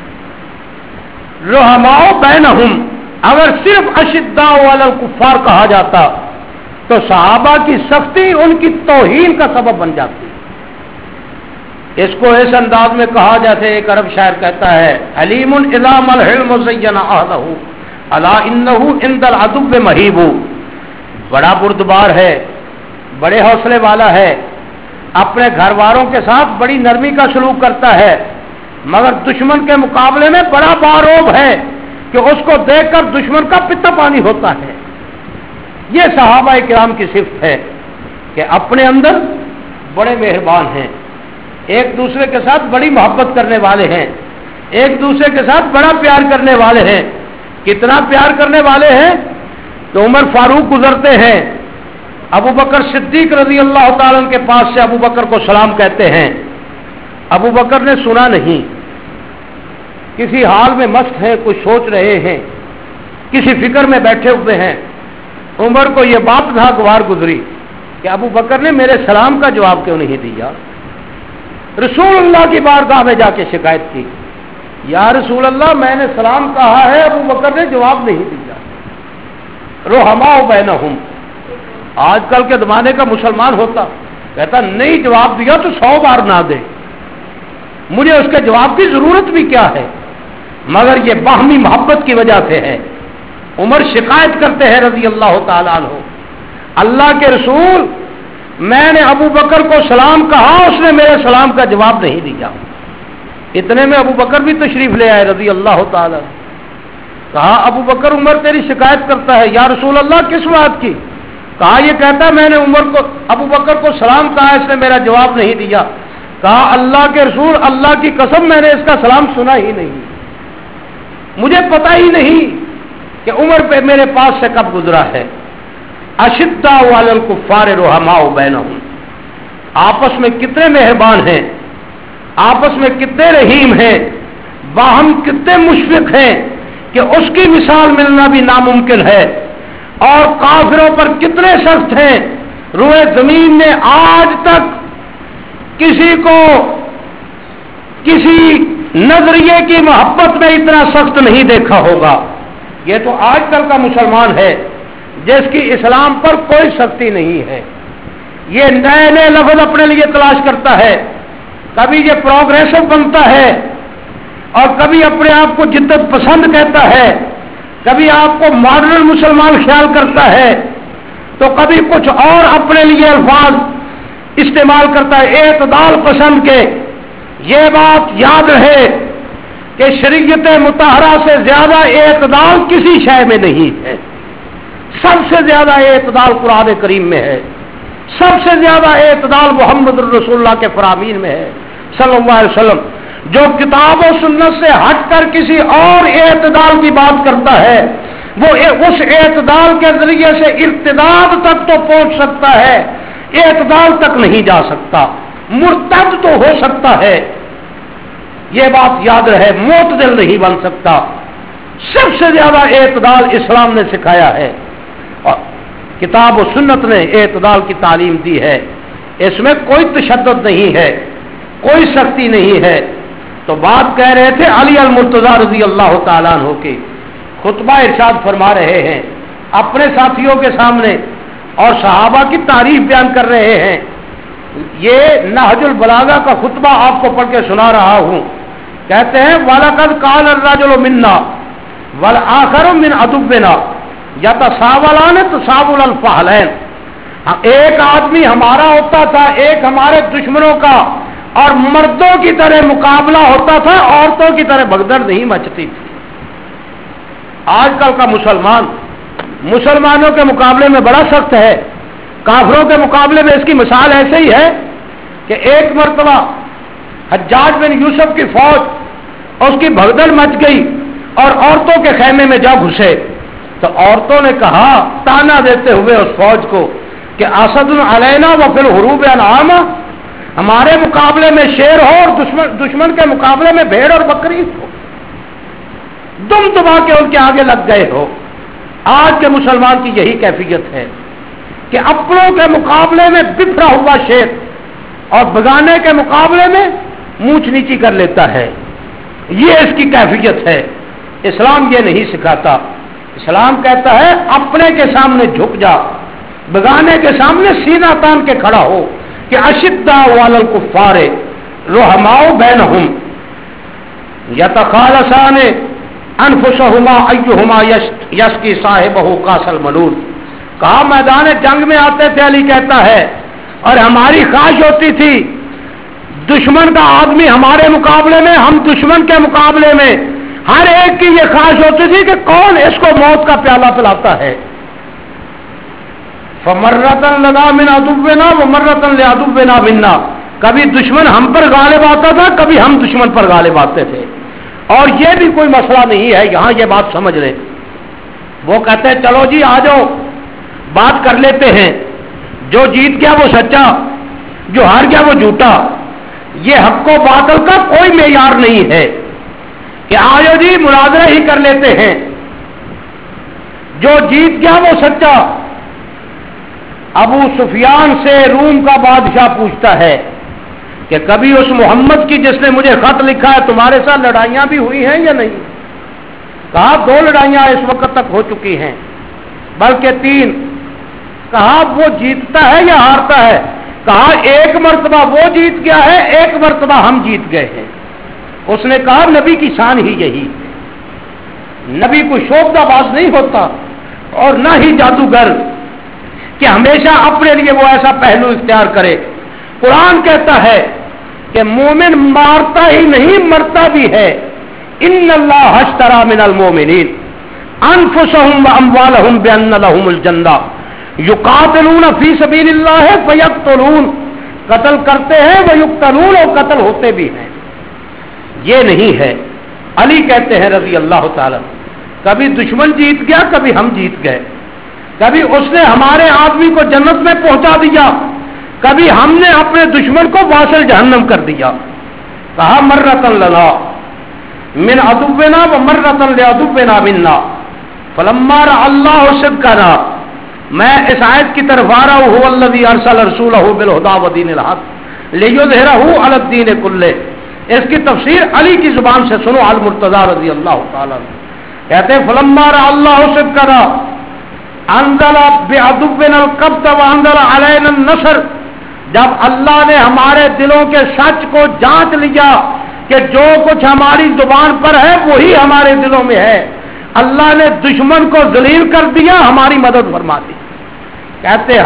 [SPEAKER 2] رحماء بینہم, اگر صرف اشداء علی الکفار کہا جاتا تو صحابہ کی سختی ان کی توہین کا سبب بن جاتی. اس کو اس انداز میں کہا جیسے ایک عرب شاعر کہتا ہے علیم اذا مل الحلم زین اہلہ الا انہ عند العدو مہیب. بڑا بردبار ہے, بڑے حوصلے والا ہے, اپنے گھر والوں کے ساتھ بڑی نرمی کا سلوک کرتا ہے, مگر دشمن کے مقابلے میں بڑا باروب ہے کہ اس کو دیکھ کر دشمن کا پتا پانی ہوتا ہے. یہ صحابہ کرام کی صفت ہے کہ اپنے اندر بڑے مہربان ہیں, ایک دوسرے کے ساتھ بڑی محبت کرنے والے ہیں, ایک دوسرے کے ساتھ بڑا پیار کرنے والے ہیں. کتنا پیار کرنے والے ہیں تو عمر فاروق گزرتے ہیں, ابو بکر صدیق رضی اللہ تعالیٰ عنہ کے پاس سے ابو بکر کو سلام کہتے ہیں. ابو بکر نے سنا نہیں, کسی حال میں مست ہیں, کچھ سوچ رہے ہیں, کسی فکر میں بیٹھے ہوئے ہیں. عمر کو یہ بات ناگوار گزری کہ ابو بکر نے میرے سلام کا جواب کیوں نہیں دیا. رسول اللہ کی بارگاہ میں جا کے شکایت کی, یا رسول اللہ میں نے سلام کہا ہے, ابو بکر نے جواب نہیں دیا. رحماء بینہم, آج کل کے زمانے کا مسلمان ہوتا کہتا نہیں جواب دیا تو سو بار نہ دے, مجھے اس کے جواب کی ضرورت بھی کیا ہے, مگر یہ باہمی محبت کی وجہ سے ہے. عمر شکایت کرتے ہیں رضی اللہ تعالیٰ عنہ, اللہ کے رسول میں نے ابو بکر کو سلام کہا, اس نے میرے سلام کا جواب نہیں دیا. اتنے میں ابو بکر بھی تشریف لے آئے رضی اللہ تعالیٰ. کہا ابو بکر عمر تیری شکایت کرتا ہے. یا رسول اللہ کس بات کی؟ کہا یہ کہتا میں نے عمر کو ابو بکر کو سلام کہا, اس نے میرا جواب نہیں دیا. کہا اللہ کے رسول اللہ کی قسم میں نے اس کا سلام سنا ہی نہیں, مجھے پتا ہی نہیں کہ عمر پہ میرے پاس سے کب گزرا ہے. اشداء علی الکفار رحماء بینہم, آپس میں کتنے مہربان ہیں, آپس میں کتنے رحیم ہیں, باہم کتنے مشفق ہیں کہ اس کی مثال ملنا بھی ناممکن ہے. اور کافروں پر کتنے سخت ہیں, روئے زمین نے آج تک کسی کو کسی نظریے کی محبت میں اتنا سخت نہیں دیکھا ہوگا. یہ تو آج کل کا مسلمان ہے جس کی اسلام پر کوئی سختی نہیں ہے. یہ نئے نئے لفظ اپنے لیے تلاش کرتا ہے, کبھی یہ پروگریسو بنتا ہے اور کبھی اپنے آپ کو جدت پسند کہتا ہے, کبھی آپ کو ماڈرن مسلمان خیال کرتا ہے, تو کبھی کچھ اور اپنے لیے الفاظ استعمال کرتا ہے اعتدال پسند کے. یہ بات یاد رہے کہ شریعت مطہرہ سے زیادہ اعتدال کسی شے میں نہیں ہے. سب سے زیادہ اعتدال قرآن کریم میں ہے, سب سے زیادہ اعتدال محمد الرسول اللہ کے فرامین میں ہے صلی اللہ علیہ وسلم. جو کتاب و سنت سے ہٹ کر کسی اور اعتدال کی بات کرتا ہے وہ اس اعتدال کے ذریعے سے ارتداد تک تو پہنچ سکتا ہے, اعتدال تک نہیں جا سکتا، مرتد تو ہو سکتا ہے، یہ بات یاد رہے، معتدل نہیں بن سکتا۔ سب سے زیادہ اعتدال اسلام نے سکھایا ہے اور کتاب و سنت نے اعتدال کی تعلیم دی ہے، اس میں کوئی تشدد نہیں ہے، کوئی سختی نہیں ہے۔ تو بات کہہ رہے تھے علی المرتضی رضی اللہ تعالیٰ عنہ کی، خطبہ ارشاد فرما رہے ہیں اپنے ساتھیوں کے سامنے اور صحابہ کی تعریف بیان کر رہے ہیں۔ یہ نہج البلاغہ کا خطبہ آپ کو پڑھ کے سنا رہا ہوں۔ کہتے ہیں وَلَقَدْ قَالَ الرَّجُلُ مِنَّا وَالْآخَرُ مِنْ عَدُوِّنَا يَتَسَاوَلَانِ تَسَاوُلَ الْفَحْلَيْنِ، ایک آدمی ہمارا ہوتا تھا، ایک ہمارے دشمنوں کا، اور مردوں کی طرح مقابلہ ہوتا تھا، عورتوں کی طرح بھگدڑ نہیں مچتی تھی۔ آج کل کا مسلمان مسلمانوں کے مقابلے میں بڑا سخت ہے، کافروں کے مقابلے میں اس کی مثال ایسے ہی ہے کہ ایک مرتبہ حجاج بن یوسف کی فوج اس کی بھگدڑ مچ گئی اور عورتوں کے خیمے میں جا گھسے، تو عورتوں نے کہا تانا دیتے ہوئے اس فوج کو کہ اسد علینا وفی الحروب انعام، ہمارے مقابلے میں شیر ہو اور دشمن دشمن کے مقابلے میں بھیڑ اور بکری ہو، دم دبا کے ان کے آگے لگ گئے ہو۔ آج کے مسلمان کی یہی کیفیت ہے کہ اپنوں کے مقابلے میں بفرا ہوا شیر اور بگانے کے مقابلے میں مونچھ نیچی کر لیتا ہے، یہ اس کی کیفیت ہے۔ اسلام یہ نہیں سکھاتا، اسلام کہتا ہے اپنے کے سامنے جھک جا، بگانے کے سامنے سینہ تان کے کھڑا ہو کہ اشداء علی الکفار رحماء بینہم یتخالصان انفسہما ایہما یسقی صاحبہ کاس الملول۔ کہا میدان جنگ میں آتے تھے، علی کہتا ہے، اور ہماری خواہش ہوتی تھی دشمن کا آدمی ہمارے مقابلے میں، ہم دشمن کے مقابلے میں، ہر ایک کی یہ خواہش ہوتی تھی کہ کون اس کو موت کا پیالہ پلاتا ہے۔ فمرتن لنا من عدونا ومرتن لعدونا منا، کبھی دشمن ہم پر غالب آتا تھا، کبھی ہم دشمن پر غالب آتے تھے۔ اور یہ بھی کوئی مسئلہ نہیں ہے، یہاں یہ بات سمجھ لیں۔ وہ کہتے ہیں چلو جی آ جاؤ بات کر لیتے ہیں، جو جیت گیا وہ سچا، جو ہار گیا وہ جھوٹا۔ یہ حق و باطل کا کوئی معیار نہیں ہے کہ آجو جی مناظرہ ہی کر لیتے ہیں، جو جیت گیا وہ سچا۔ ابو سفیان سے روم کا بادشاہ پوچھتا ہے کہ کبھی اس محمد کی جس نے مجھے خط لکھا ہے تمہارے ساتھ لڑائیاں بھی ہوئی ہیں یا نہیں؟ کہا دو لڑائیاں اس وقت تک ہو چکی ہیں، بلکہ تین۔ کہا وہ جیتتا ہے یا ہارتا ہے؟ کہا ایک مرتبہ وہ جیت گیا ہے، ایک مرتبہ ہم جیت گئے ہیں۔ اس نے کہا نبی کی شان ہی یہی ہے، نبی کو شوبدہ باز نہیں ہوتا اور نہ ہی جادوگر کہ ہمیشہ اپنے لیے وہ ایسا پہلو اختیار کرے۔ قرآن کہتا ہے کہ مومن مارتا ہی نہیں مرتا بھی ہے۔ ان اللہ اشتری من المؤمنین انفسهم واموالهم بان لهم الجنہ یقاتلون فی سبیل اللہ فیقتلون، قتل کرتے ہیں ویقتلون، اور قتل ہوتے بھی ہیں۔ یہ نہیں ہے۔ علی کہتے ہیں رضی اللہ تعالی، کبھی دشمن جیت گیا، کبھی ہم جیت گئے، کبھی اس نے ہمارے آدمی کو جنت میں پہنچا دیا، کبھی ہم نے اپنے دشمن کو واصل جہنم کر دیا۔ کہا مرتن لنا من عدونا ومرتن لعدونا منا فلما رأى اللہ صدقنا، میں اس آیت کی طرف آ رہا ہوں، هو الذی ارسل رسولہ بالہدی ودین الحق لیظہرہ علی الدین کلہ۔ اس کی تفسیر علی کی زبان سے سنو، المرتضی رضی اللہ تعالی کہتے ہیں فلما رأى اللہ صدقنا انزل بعدونا القبض وانزل علینا النصر، جب اللہ نے ہمارے دلوں کے سچ کو جانچ لیا کہ جو کچھ ہماری زبان پر ہے وہی ہمارے دلوں میں ہے، اللہ نے دشمن کو ذلیل کر دیا، ہماری مدد فرما دی۔ کہتے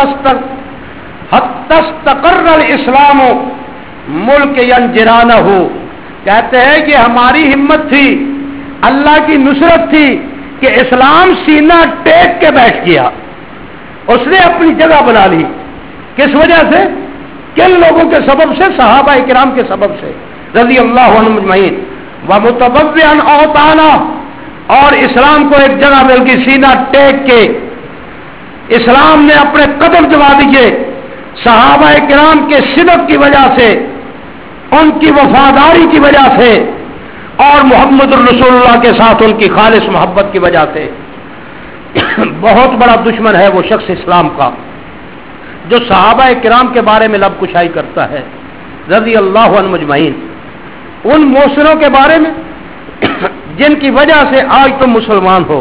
[SPEAKER 2] حتی استقر الاسلام ملک ینجرانہ، کہتے ہیں کہ ہماری ہمت تھی، اللہ کی نصرت تھی کہ اسلام سینہ ٹیک کے بیٹھ گیا، اس نے اپنی جگہ بنا لی۔ کس وجہ سے؟ کن لوگوں کے سبب سے؟ صحابہ کرام کے سبب سے رضی اللہ عنہم اجمعین۔ ومتبوئا اوطانا، اور اسلام کو ایک جگہ مل گئی سینہ ٹیک کے، اسلام نے اپنے قدم جما دیے، صحابہ کرام کے صدق کی وجہ سے، ان کی وفاداری کی وجہ سے، اور محمد الرسول اللہ کے ساتھ ان کی خالص محبت کی وجہ سے بہت بڑا دشمن ہے وہ شخص اسلام کا جو صحابہ کرام کے بارے میں لب کشائی کرتا ہے رضی اللہ عنہ مجمعین، ان محسنوں کے بارے میں جن کی وجہ سے آج تم مسلمان ہو،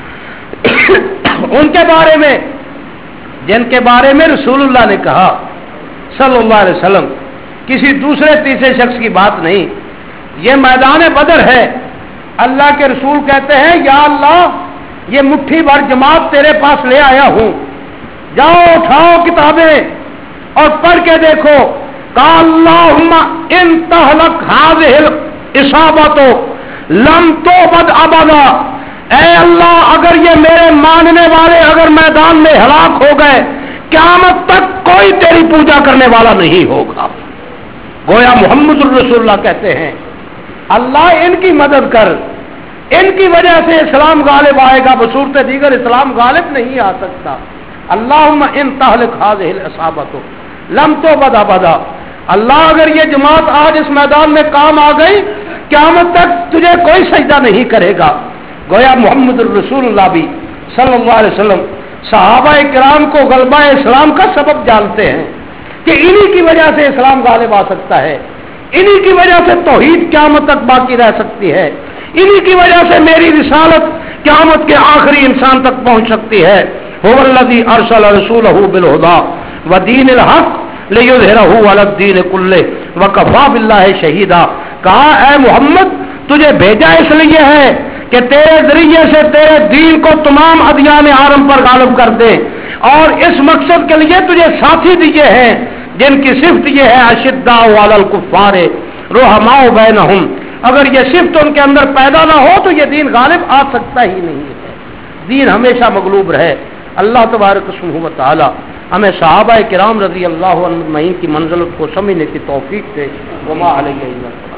[SPEAKER 2] ان کے بارے میں جن کے بارے میں رسول اللہ نے کہا صلی اللہ علیہ وسلم، کسی دوسرے تیسرے شخص کی بات نہیں، یہ میدان بدر ہے۔ اللہ کے رسول کہتے ہیں یا اللہ یہ مٹھی بھر جماعت تیرے پاس لے آیا ہوں، جاؤ اٹھاؤ کتابیں اور پڑھ کے دیکھو، قال اللہم ان تہلک ہذہ الاصابۃ لم تعبد ابدا، اے اللہ اگر یہ میرے ماننے والے اگر میدان میں ہلاک ہو گئے قیامت تک کوئی تیری پوجا کرنے والا نہیں ہوگا۔ گویا محمد الرسول اللہ کہتے ہیں اللہ ان کی مدد کر، ان کی وجہ سے اسلام غالب آئے گا، بصورت دیگر اسلام غالب نہیں آ سکتا۔ اللہم ان تہلک ہذہ الاصابۃ لم تعبد ابدا، اللہ اگر یہ جماعت آج اس میدان میں کام آ گئی قیامت تک تجھے کوئی سجدہ نہیں کرے گا۔ گویا محمد الرسول اللہ بھی صلی اللہ علیہ وسلم صحابہ کرام کو غلبہ اسلام کا سبب جانتے ہیں کہ انہی کی وجہ سے اسلام غالب آ سکتا ہے، انہی کی وجہ سے توحید قیامت تک باقی رہ سکتی ہے، انہی کی وجہ سے میری رسالت قیامت کے آخری انسان تک پہنچ سکتی ہے۔ هو الذی ارسل رسولہ بالہدی ودین الحق لیظہرہ علی الدین کلہ وکفی باللہ شہیدا، کہا اے محمد تجھے بھیجا اس لیے ہے کہ تیرے ذریعے سے تیرے دین کو تمام ادیان عالم پر غالب کر دے، اور اس مقصد کے لیے تجھے ساتھی دیے ہیں جن کی صفت یہ ہے اشداء علی الکفار رحماء بینہم، اگر یہ صفت ان کے اندر پیدا نہ ہو تو یہ دین غالب آ سکتا ہی نہیں ہے، دین ہمیشہ مغلوب رہے۔ اللہ تبارک و تعالی ہمیں صحابہ کرام رضی اللہ عنہ اجمعین کی منزلت کو سمجھنے کی توفیق دے۔ وما علیہ الا البلاغ۔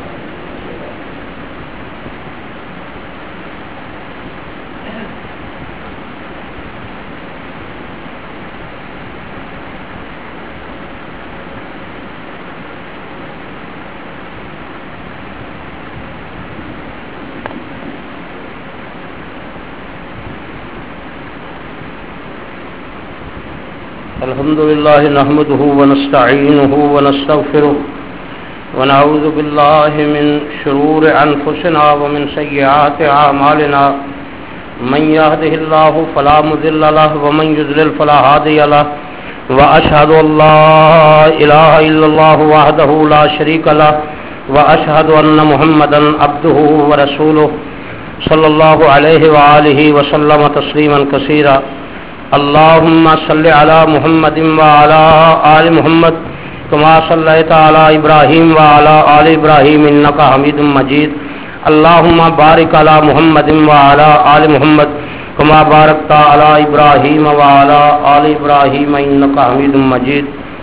[SPEAKER 2] الحمد لله نحمده ونستعينه ونستغفره ونعوذ بالله من شرور أنفسنا ومن سيئات أعمالنا، من يهده الله فلا مضل له ومن يضلل فلا هادي له، وأشهد أن لا إله إلا الله وحده لا شريك له، وأشهد أن محمدا عبده ورسوله صلى الله عليه وآله وسلم تسليما كثيرا۔ اللهم صل على محمد وعلى آل محمد كما صليت على إبراهيم وعلى آل إبراهيم إنك حميد مجيد۔ اللهم بارك على محمد وعلى آل محمد كما باركت على إبراهيم وعلى آل إبراهيم إنك حميد مجيد۔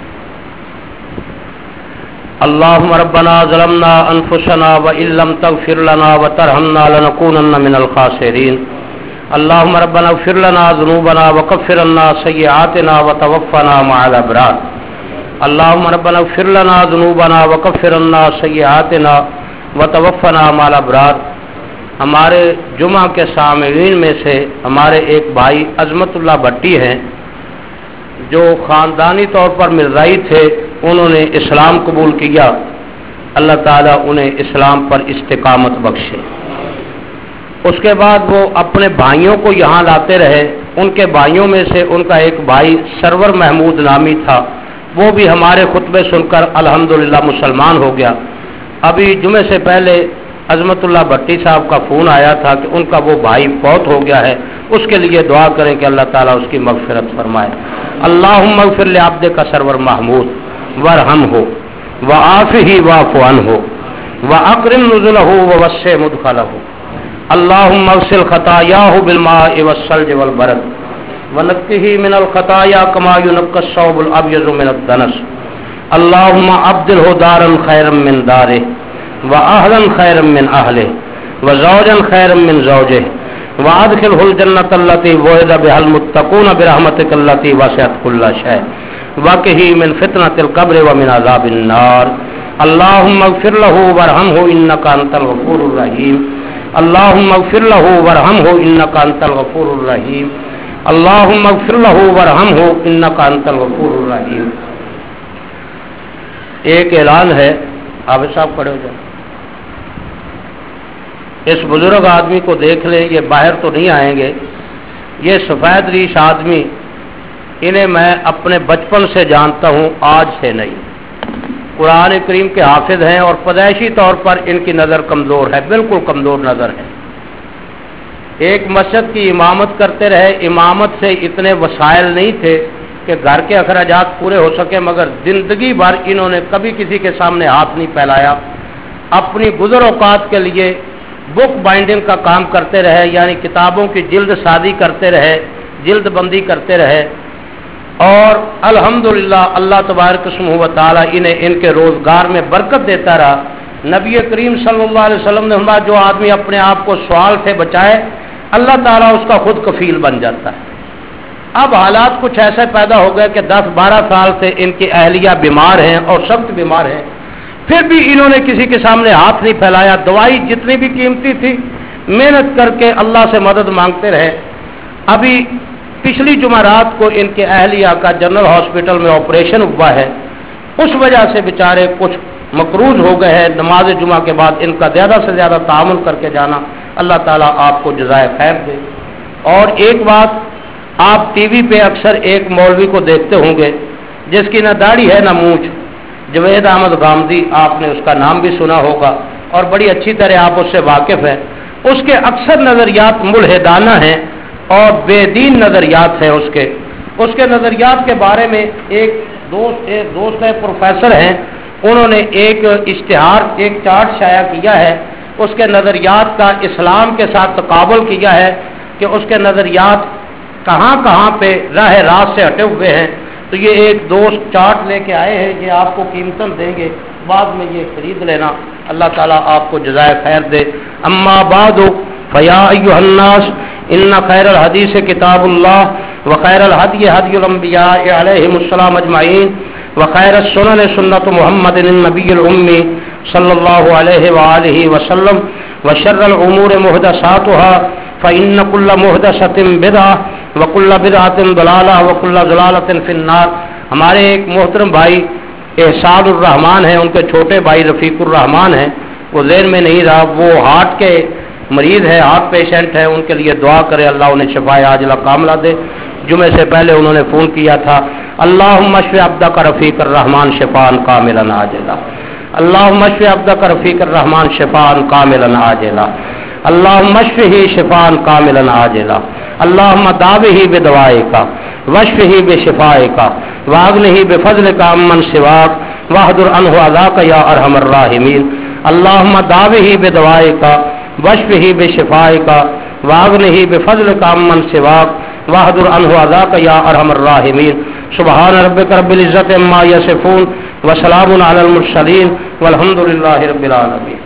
[SPEAKER 2] اللهم ربنا ظلمنا أنفسنا وإن لم تغفر لنا وترحمنا لنكونن من الخاسرين۔ اللهم ربنا اغفر لنا ذنوبنا وكفر عنا سيئاتنا وتوفنا مع الابرار۔ اللهم ربنا اغفر لنا ذنوبنا وكفر عنا سيئاتنا وتوفنا مع الابرار۔ ہمارے جمعہ کے سامعین میں سے ہمارے ایک بھائی عظمت اللہ بھٹی ہیں جو خاندانی طور پر مرزائی تھے، انہوں نے اسلام قبول کیا، اللہ تعالیٰ انہیں اسلام پر استقامت بخشے۔ اس کے بعد وہ اپنے بھائیوں کو یہاں لاتے رہے، ان کے بھائیوں میں سے ان کا ایک بھائی سرور محمود نامی تھا، وہ بھی ہمارے خطبے سن کر الحمدللہ مسلمان ہو گیا۔ ابھی جمعے سے پہلے عظمت اللہ بھٹی صاحب کا فون آیا تھا کہ ان کا وہ بھائی فوت ہو گیا ہے، اس کے لیے دعا کریں کہ اللہ تعالیٰ اس کی مغفرت فرمائے۔ اللہم اغفر لعبدک سرور محمود وارحمہ وعافہ واعف عنہ واکرم نزلہ ووسع مدخلہ۔ اللهم اغسل خطاياه بالماء والثلج والبرد ونقه من الخطايا كما ينقى الثوب الابيض من الدنس۔ اللهم ابدله دارا خيرا من داره واهلا خيرا من اهله وزوجا خيرا من زوجه وادخله الجنة التي وعد بها المتقون برحمتك التي وسعت كل شيء۔ वक़ही मिन फितनतिल क़ब्र व मिन अज़ाबिन नार। अल्लाहुम्मा इग़फिर लहू वरहमहु इन्नका अंतल गफूरुर रहीम। अल्लाहुम्मा इग़फिर लहू वरहमहु इन्नका अंतल गफूरुर रहीम। अल्लाहुम्मा इग़फिर लहू वरहमहु इन्नका अंतल गफूरुर रहीम। एक ऐलान है, आप साहब खड़े हो जाए। इस बुजुर्ग आदमी को देख ले, ये बाहर तो नहीं आएंगे। ये सफ़ेद रीश आदमी, इन्हें मैं अपने बचपन से जानता हूँ, आज से नहीं। कुरान करीम के हाफिज हैं और पैदाइशी तौर पर इनकी नज़र कमज़ोर है, बिल्कुल कमज़ोर नज़र है। एक मस्जिद की इमामत करते रहे, इमामत से इतने वसाइल नहीं थे कि घर के अखराजात पूरे हो सके, मगर ज़िंदगी भर इन्होंने कभी किसी के सामने हाथ नहीं फैलाया। अपनी गुज़र औकात के लिए बुक बाइंडिंग का काम करते रहे, यानी किताबों की जिल्द सादी करते रहे, जिल्द बंदी करते रहे। और अल्हम्दुलिल्लाह अल्लाह तबारक व तआला इन्हें इनके रोज़गार में बरकत देता रहा। नबी करीम सल्लल्लाहु अलैहि वसल्लम ने फरमाया, जो आदमी अपने आप को सवाल से बचाए, अल्लाह ताला उसका खुद कफील बन जाता है। अब हालात कुछ ऐसे पैदा हो गए कि दस बारह साल से इनकी अहलिया बीमार हैं और सख्त बीमार हैं, फिर भी इन्होंने किसी के सामने हाथ नहीं फैलाया। दवाई जितनी भी कीमती थी, मेहनत करके अल्लाह से मदद मांगते रहे। अभी पिछली जुमेरात को इनके अहलिया का जनरल हॉस्पिटल में ऑपरेशन हुआ है, उस वजह से बेचारे कुछ मकरूज हो गए हैं। नमाज जुमा के बाद इनका ज़्यादा से ज़्यादा तामुल करके जाना, अल्लाह ताला आपको जज़ाए खैर दे। और एक बात, आप टीवी पे अक्सर एक मौलवी को देखते होंगे जिसकी ना दाढ़ी है ना मूंछ, जवेद अहमद गामदी, आपने उसका नाम भी सुना होगा और बड़ी अच्छी तरह आप उससे वाकिफ हैं। उसके अक्सर नज़रियात मुल्हिदाना हैं और बेदीन नज़रियात हैं उसके उसके नज़रियात के बारे में एक दोस्त एक दोस्त है, प्रोफेसर हैं, उन्होंने एक इश्तिहार, एक चार्ट शाया किया है। उसके नज़रियात का इस्लाम के साथ तकाबुल किया है कि उसके नज़रियात कहाँ कहाँ पे राह रात से हटे हुए हैं। तो ये एक दोस्त चार्ट लेके आए हैं, ये आपको कीमतन देंगे, बाद में ये खरीद लेना। अल्लाह ताला आपको जज़ाए खैर दे। अम्मा बादु फया अय्युहन्नास इन्ना खैरल हदीस किताबुल्लाह व खैरल हदी हदयुल अंबिया अलैहिमुस्सलाम अजमाइन व खैरस सुनन सुन्नत मुहम्मदिन नबिय्युल उम्मी सल्लल्लाहु अलैहि व आलिहि वसल्लम व शर्रल उमूर मुहदसातुहा फ़इन्न कुल्ल मुहदसतिन बिदअह व कुल्ल बिदअतिन दलाला व कुल्ल दलालतिन फिन्नार। हमारे एक मोहतरम भाई एहसानुर रहमान हैं, उनके छोटे भाई रफ़ीकुर रहमान हैं, वो ज़हन में नहीं रहा, वो हार्ट के मरीज़ है, हार्ट पेशेंट है, उनके लिए दुआ करे अल्लाह उन्हें शफ़ाए आजिला कामिला दे। जुमे से पहले उन्होंने फ़ोन किया था, अल्लाहुम्मा शफ़ि अब्दका रफ़ीकुर रहमान शिफ़ाअन कामिलन आजिला, अल्लाहुम्मा शफ़ि अब्दका रफ़ीकुर रहमान शिफ़ाअन कामिलन आजिला, अल्लाहुम्मा शफ़िही शिफ़ाअन कामिलन आजिला, अल्लाहुम्मा दाविही बिदवाइका वशफ़िही बिशिफ़ाइका वाग़निही बिफ़ज़लिका अम्मन सिवाक वहदुर अन्हु अज़ाका या अरहमर राहिमीन। अल्लाहुम्मा दाविही बिदवाइका वशफ़िही बिशिफ़ाइका वाग़निही बिफ़ज़लिका अम्मन सिवाक वहदुर अन्हु अज़ाका या अरहमर राहिमीन। सुब्हान रब्बिका रब्बिल इज़्ज़ति अम्मा यसिफ़ून व सलामुन अलल मुरसलीन वल्हम्दुलिल्लाहि रब्बिल आलमीन।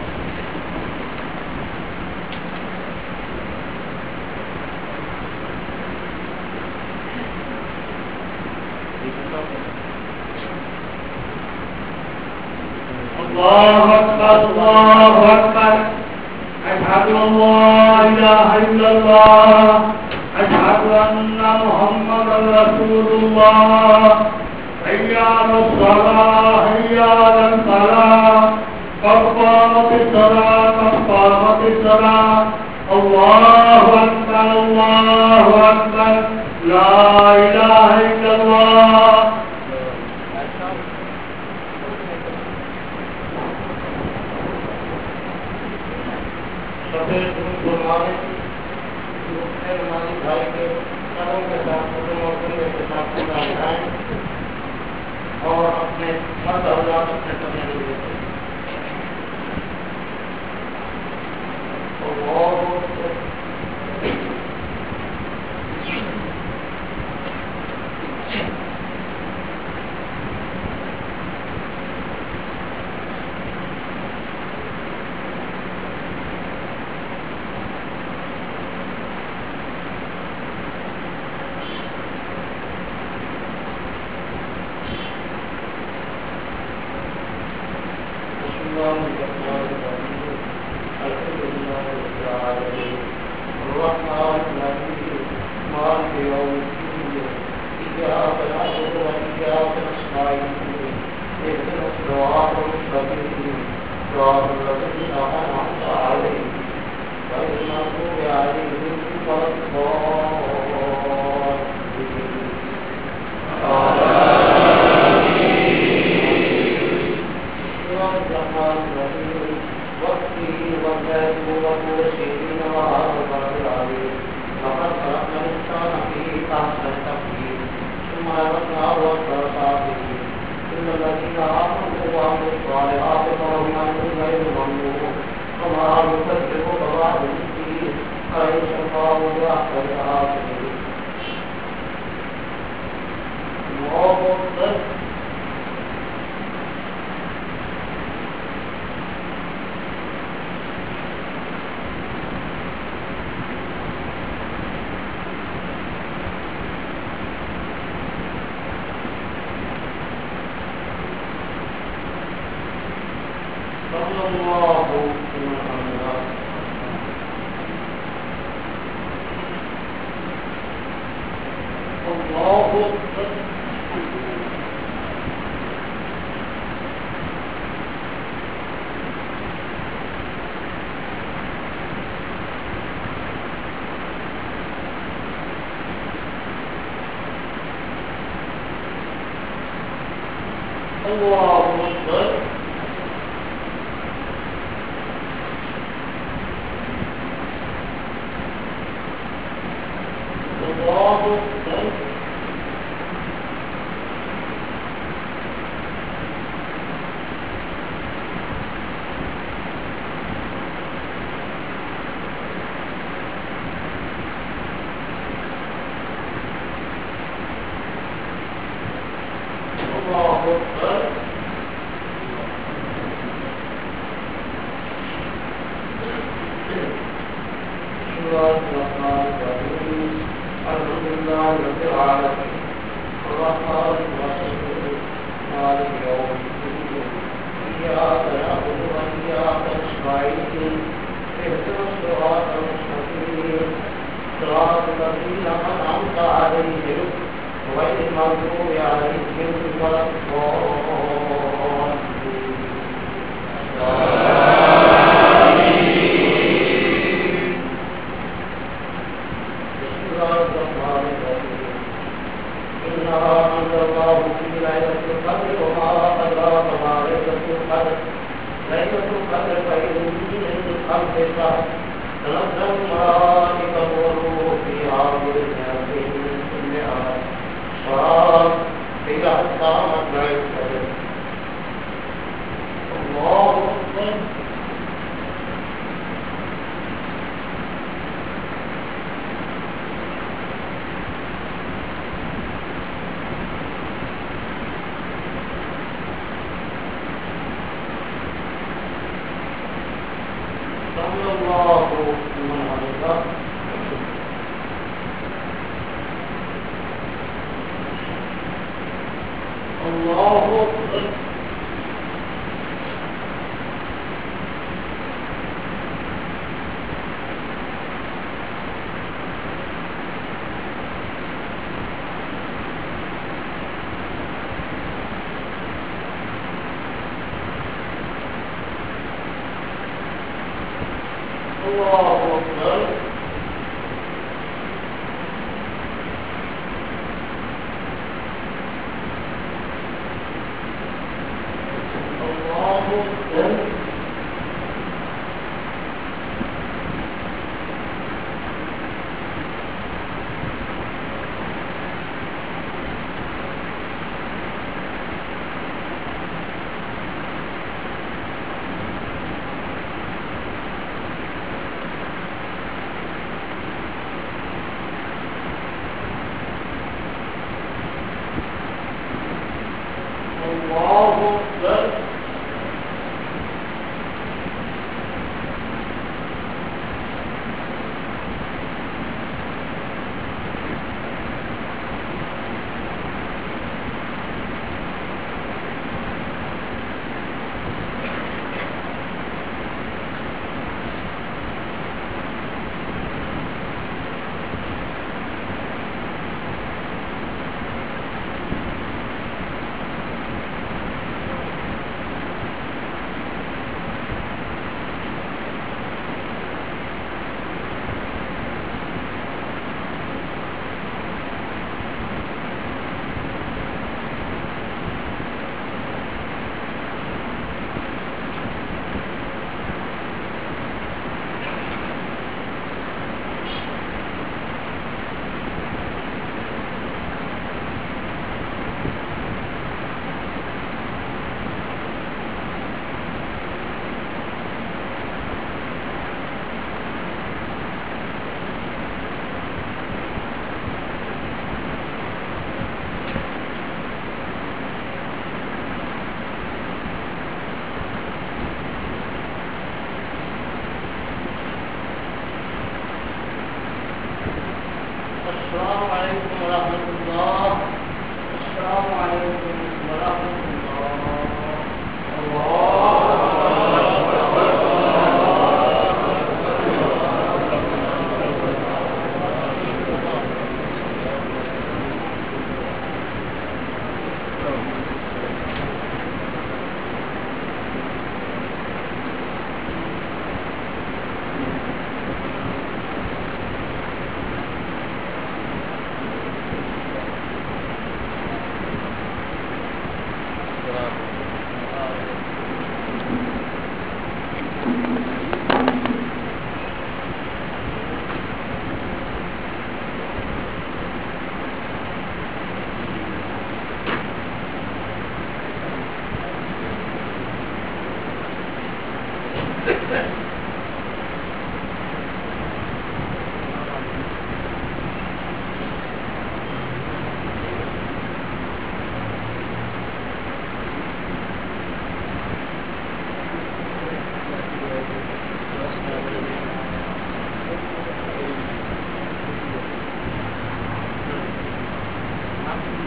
[SPEAKER 3] अल्लाहु अकबर अल्लाहु अकबर अशहदु अल्ला इलाहा इल्लल्लाह अशहदु अन्ना मुहम्मदर रसूलुल्लाह हय्या अलस सलाह हय्या अलल फलाह क़द क़ामतिस सलाह क़द क़ामतिस सलाह। अल्लाहु अकबर अल्लाहु अकबर ला इलाहा इल्लल्लाह। भाई के कदम के साथ और अपने मर्द औलाद अपने करने लगे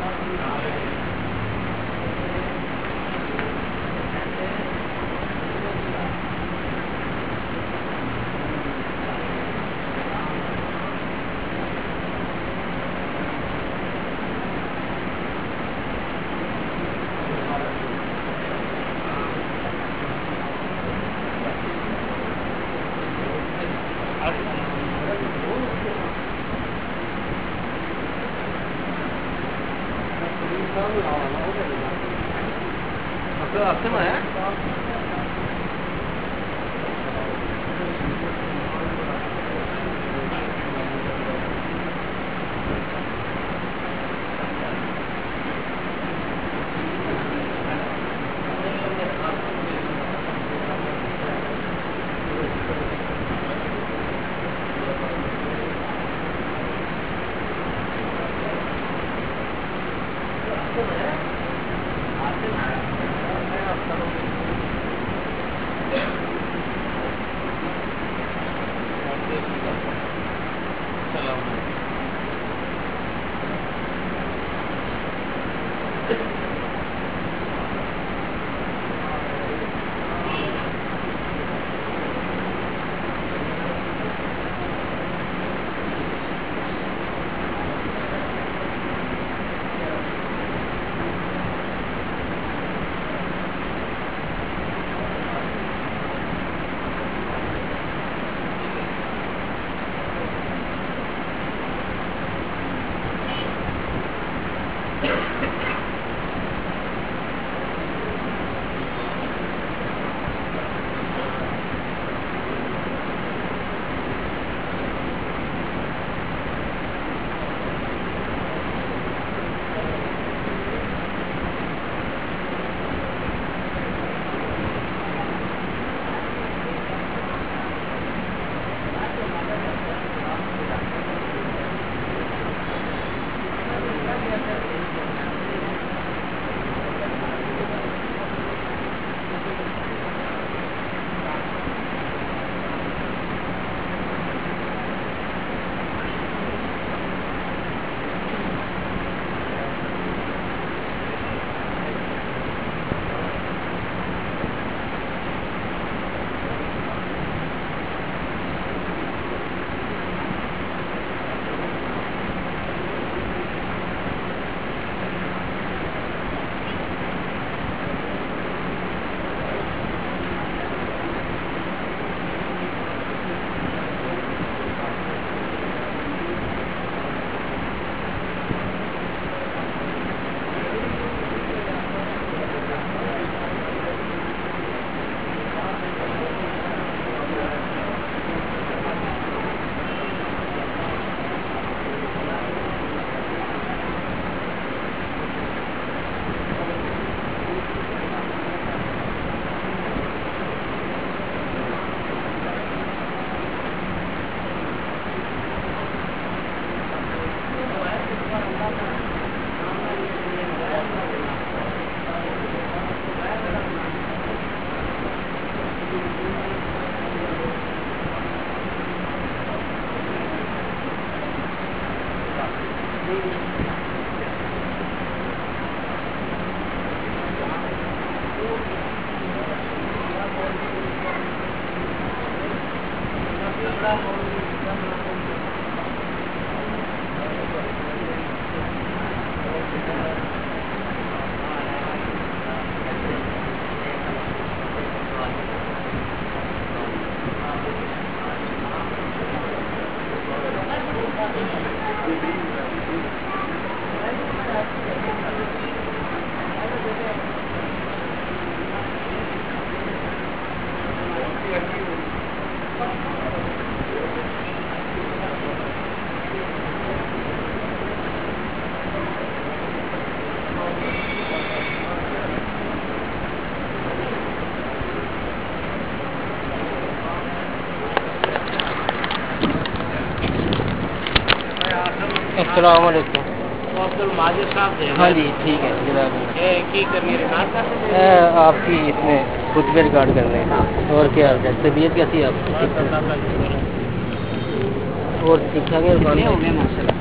[SPEAKER 1] السلام علیکم.
[SPEAKER 3] عبد الماجد صاحب دے
[SPEAKER 1] ہاں جی ٹھیک ہے جناب.
[SPEAKER 3] یہ کی کرنی ریکارڈ کرتے
[SPEAKER 1] اے، آپ کی اس میں خطبے ریکارڈ کرنے ہیں. اور کیا حال ہے؟ طبیعت کیسی ہے آپ کی؟ اور ٹھیک ٹھاک ہے؟
[SPEAKER 3] ہو گئے ماشاء اللہ.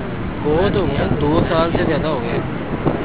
[SPEAKER 1] بہت ہو گیا، دو سال سے زیادہ ہو گیا.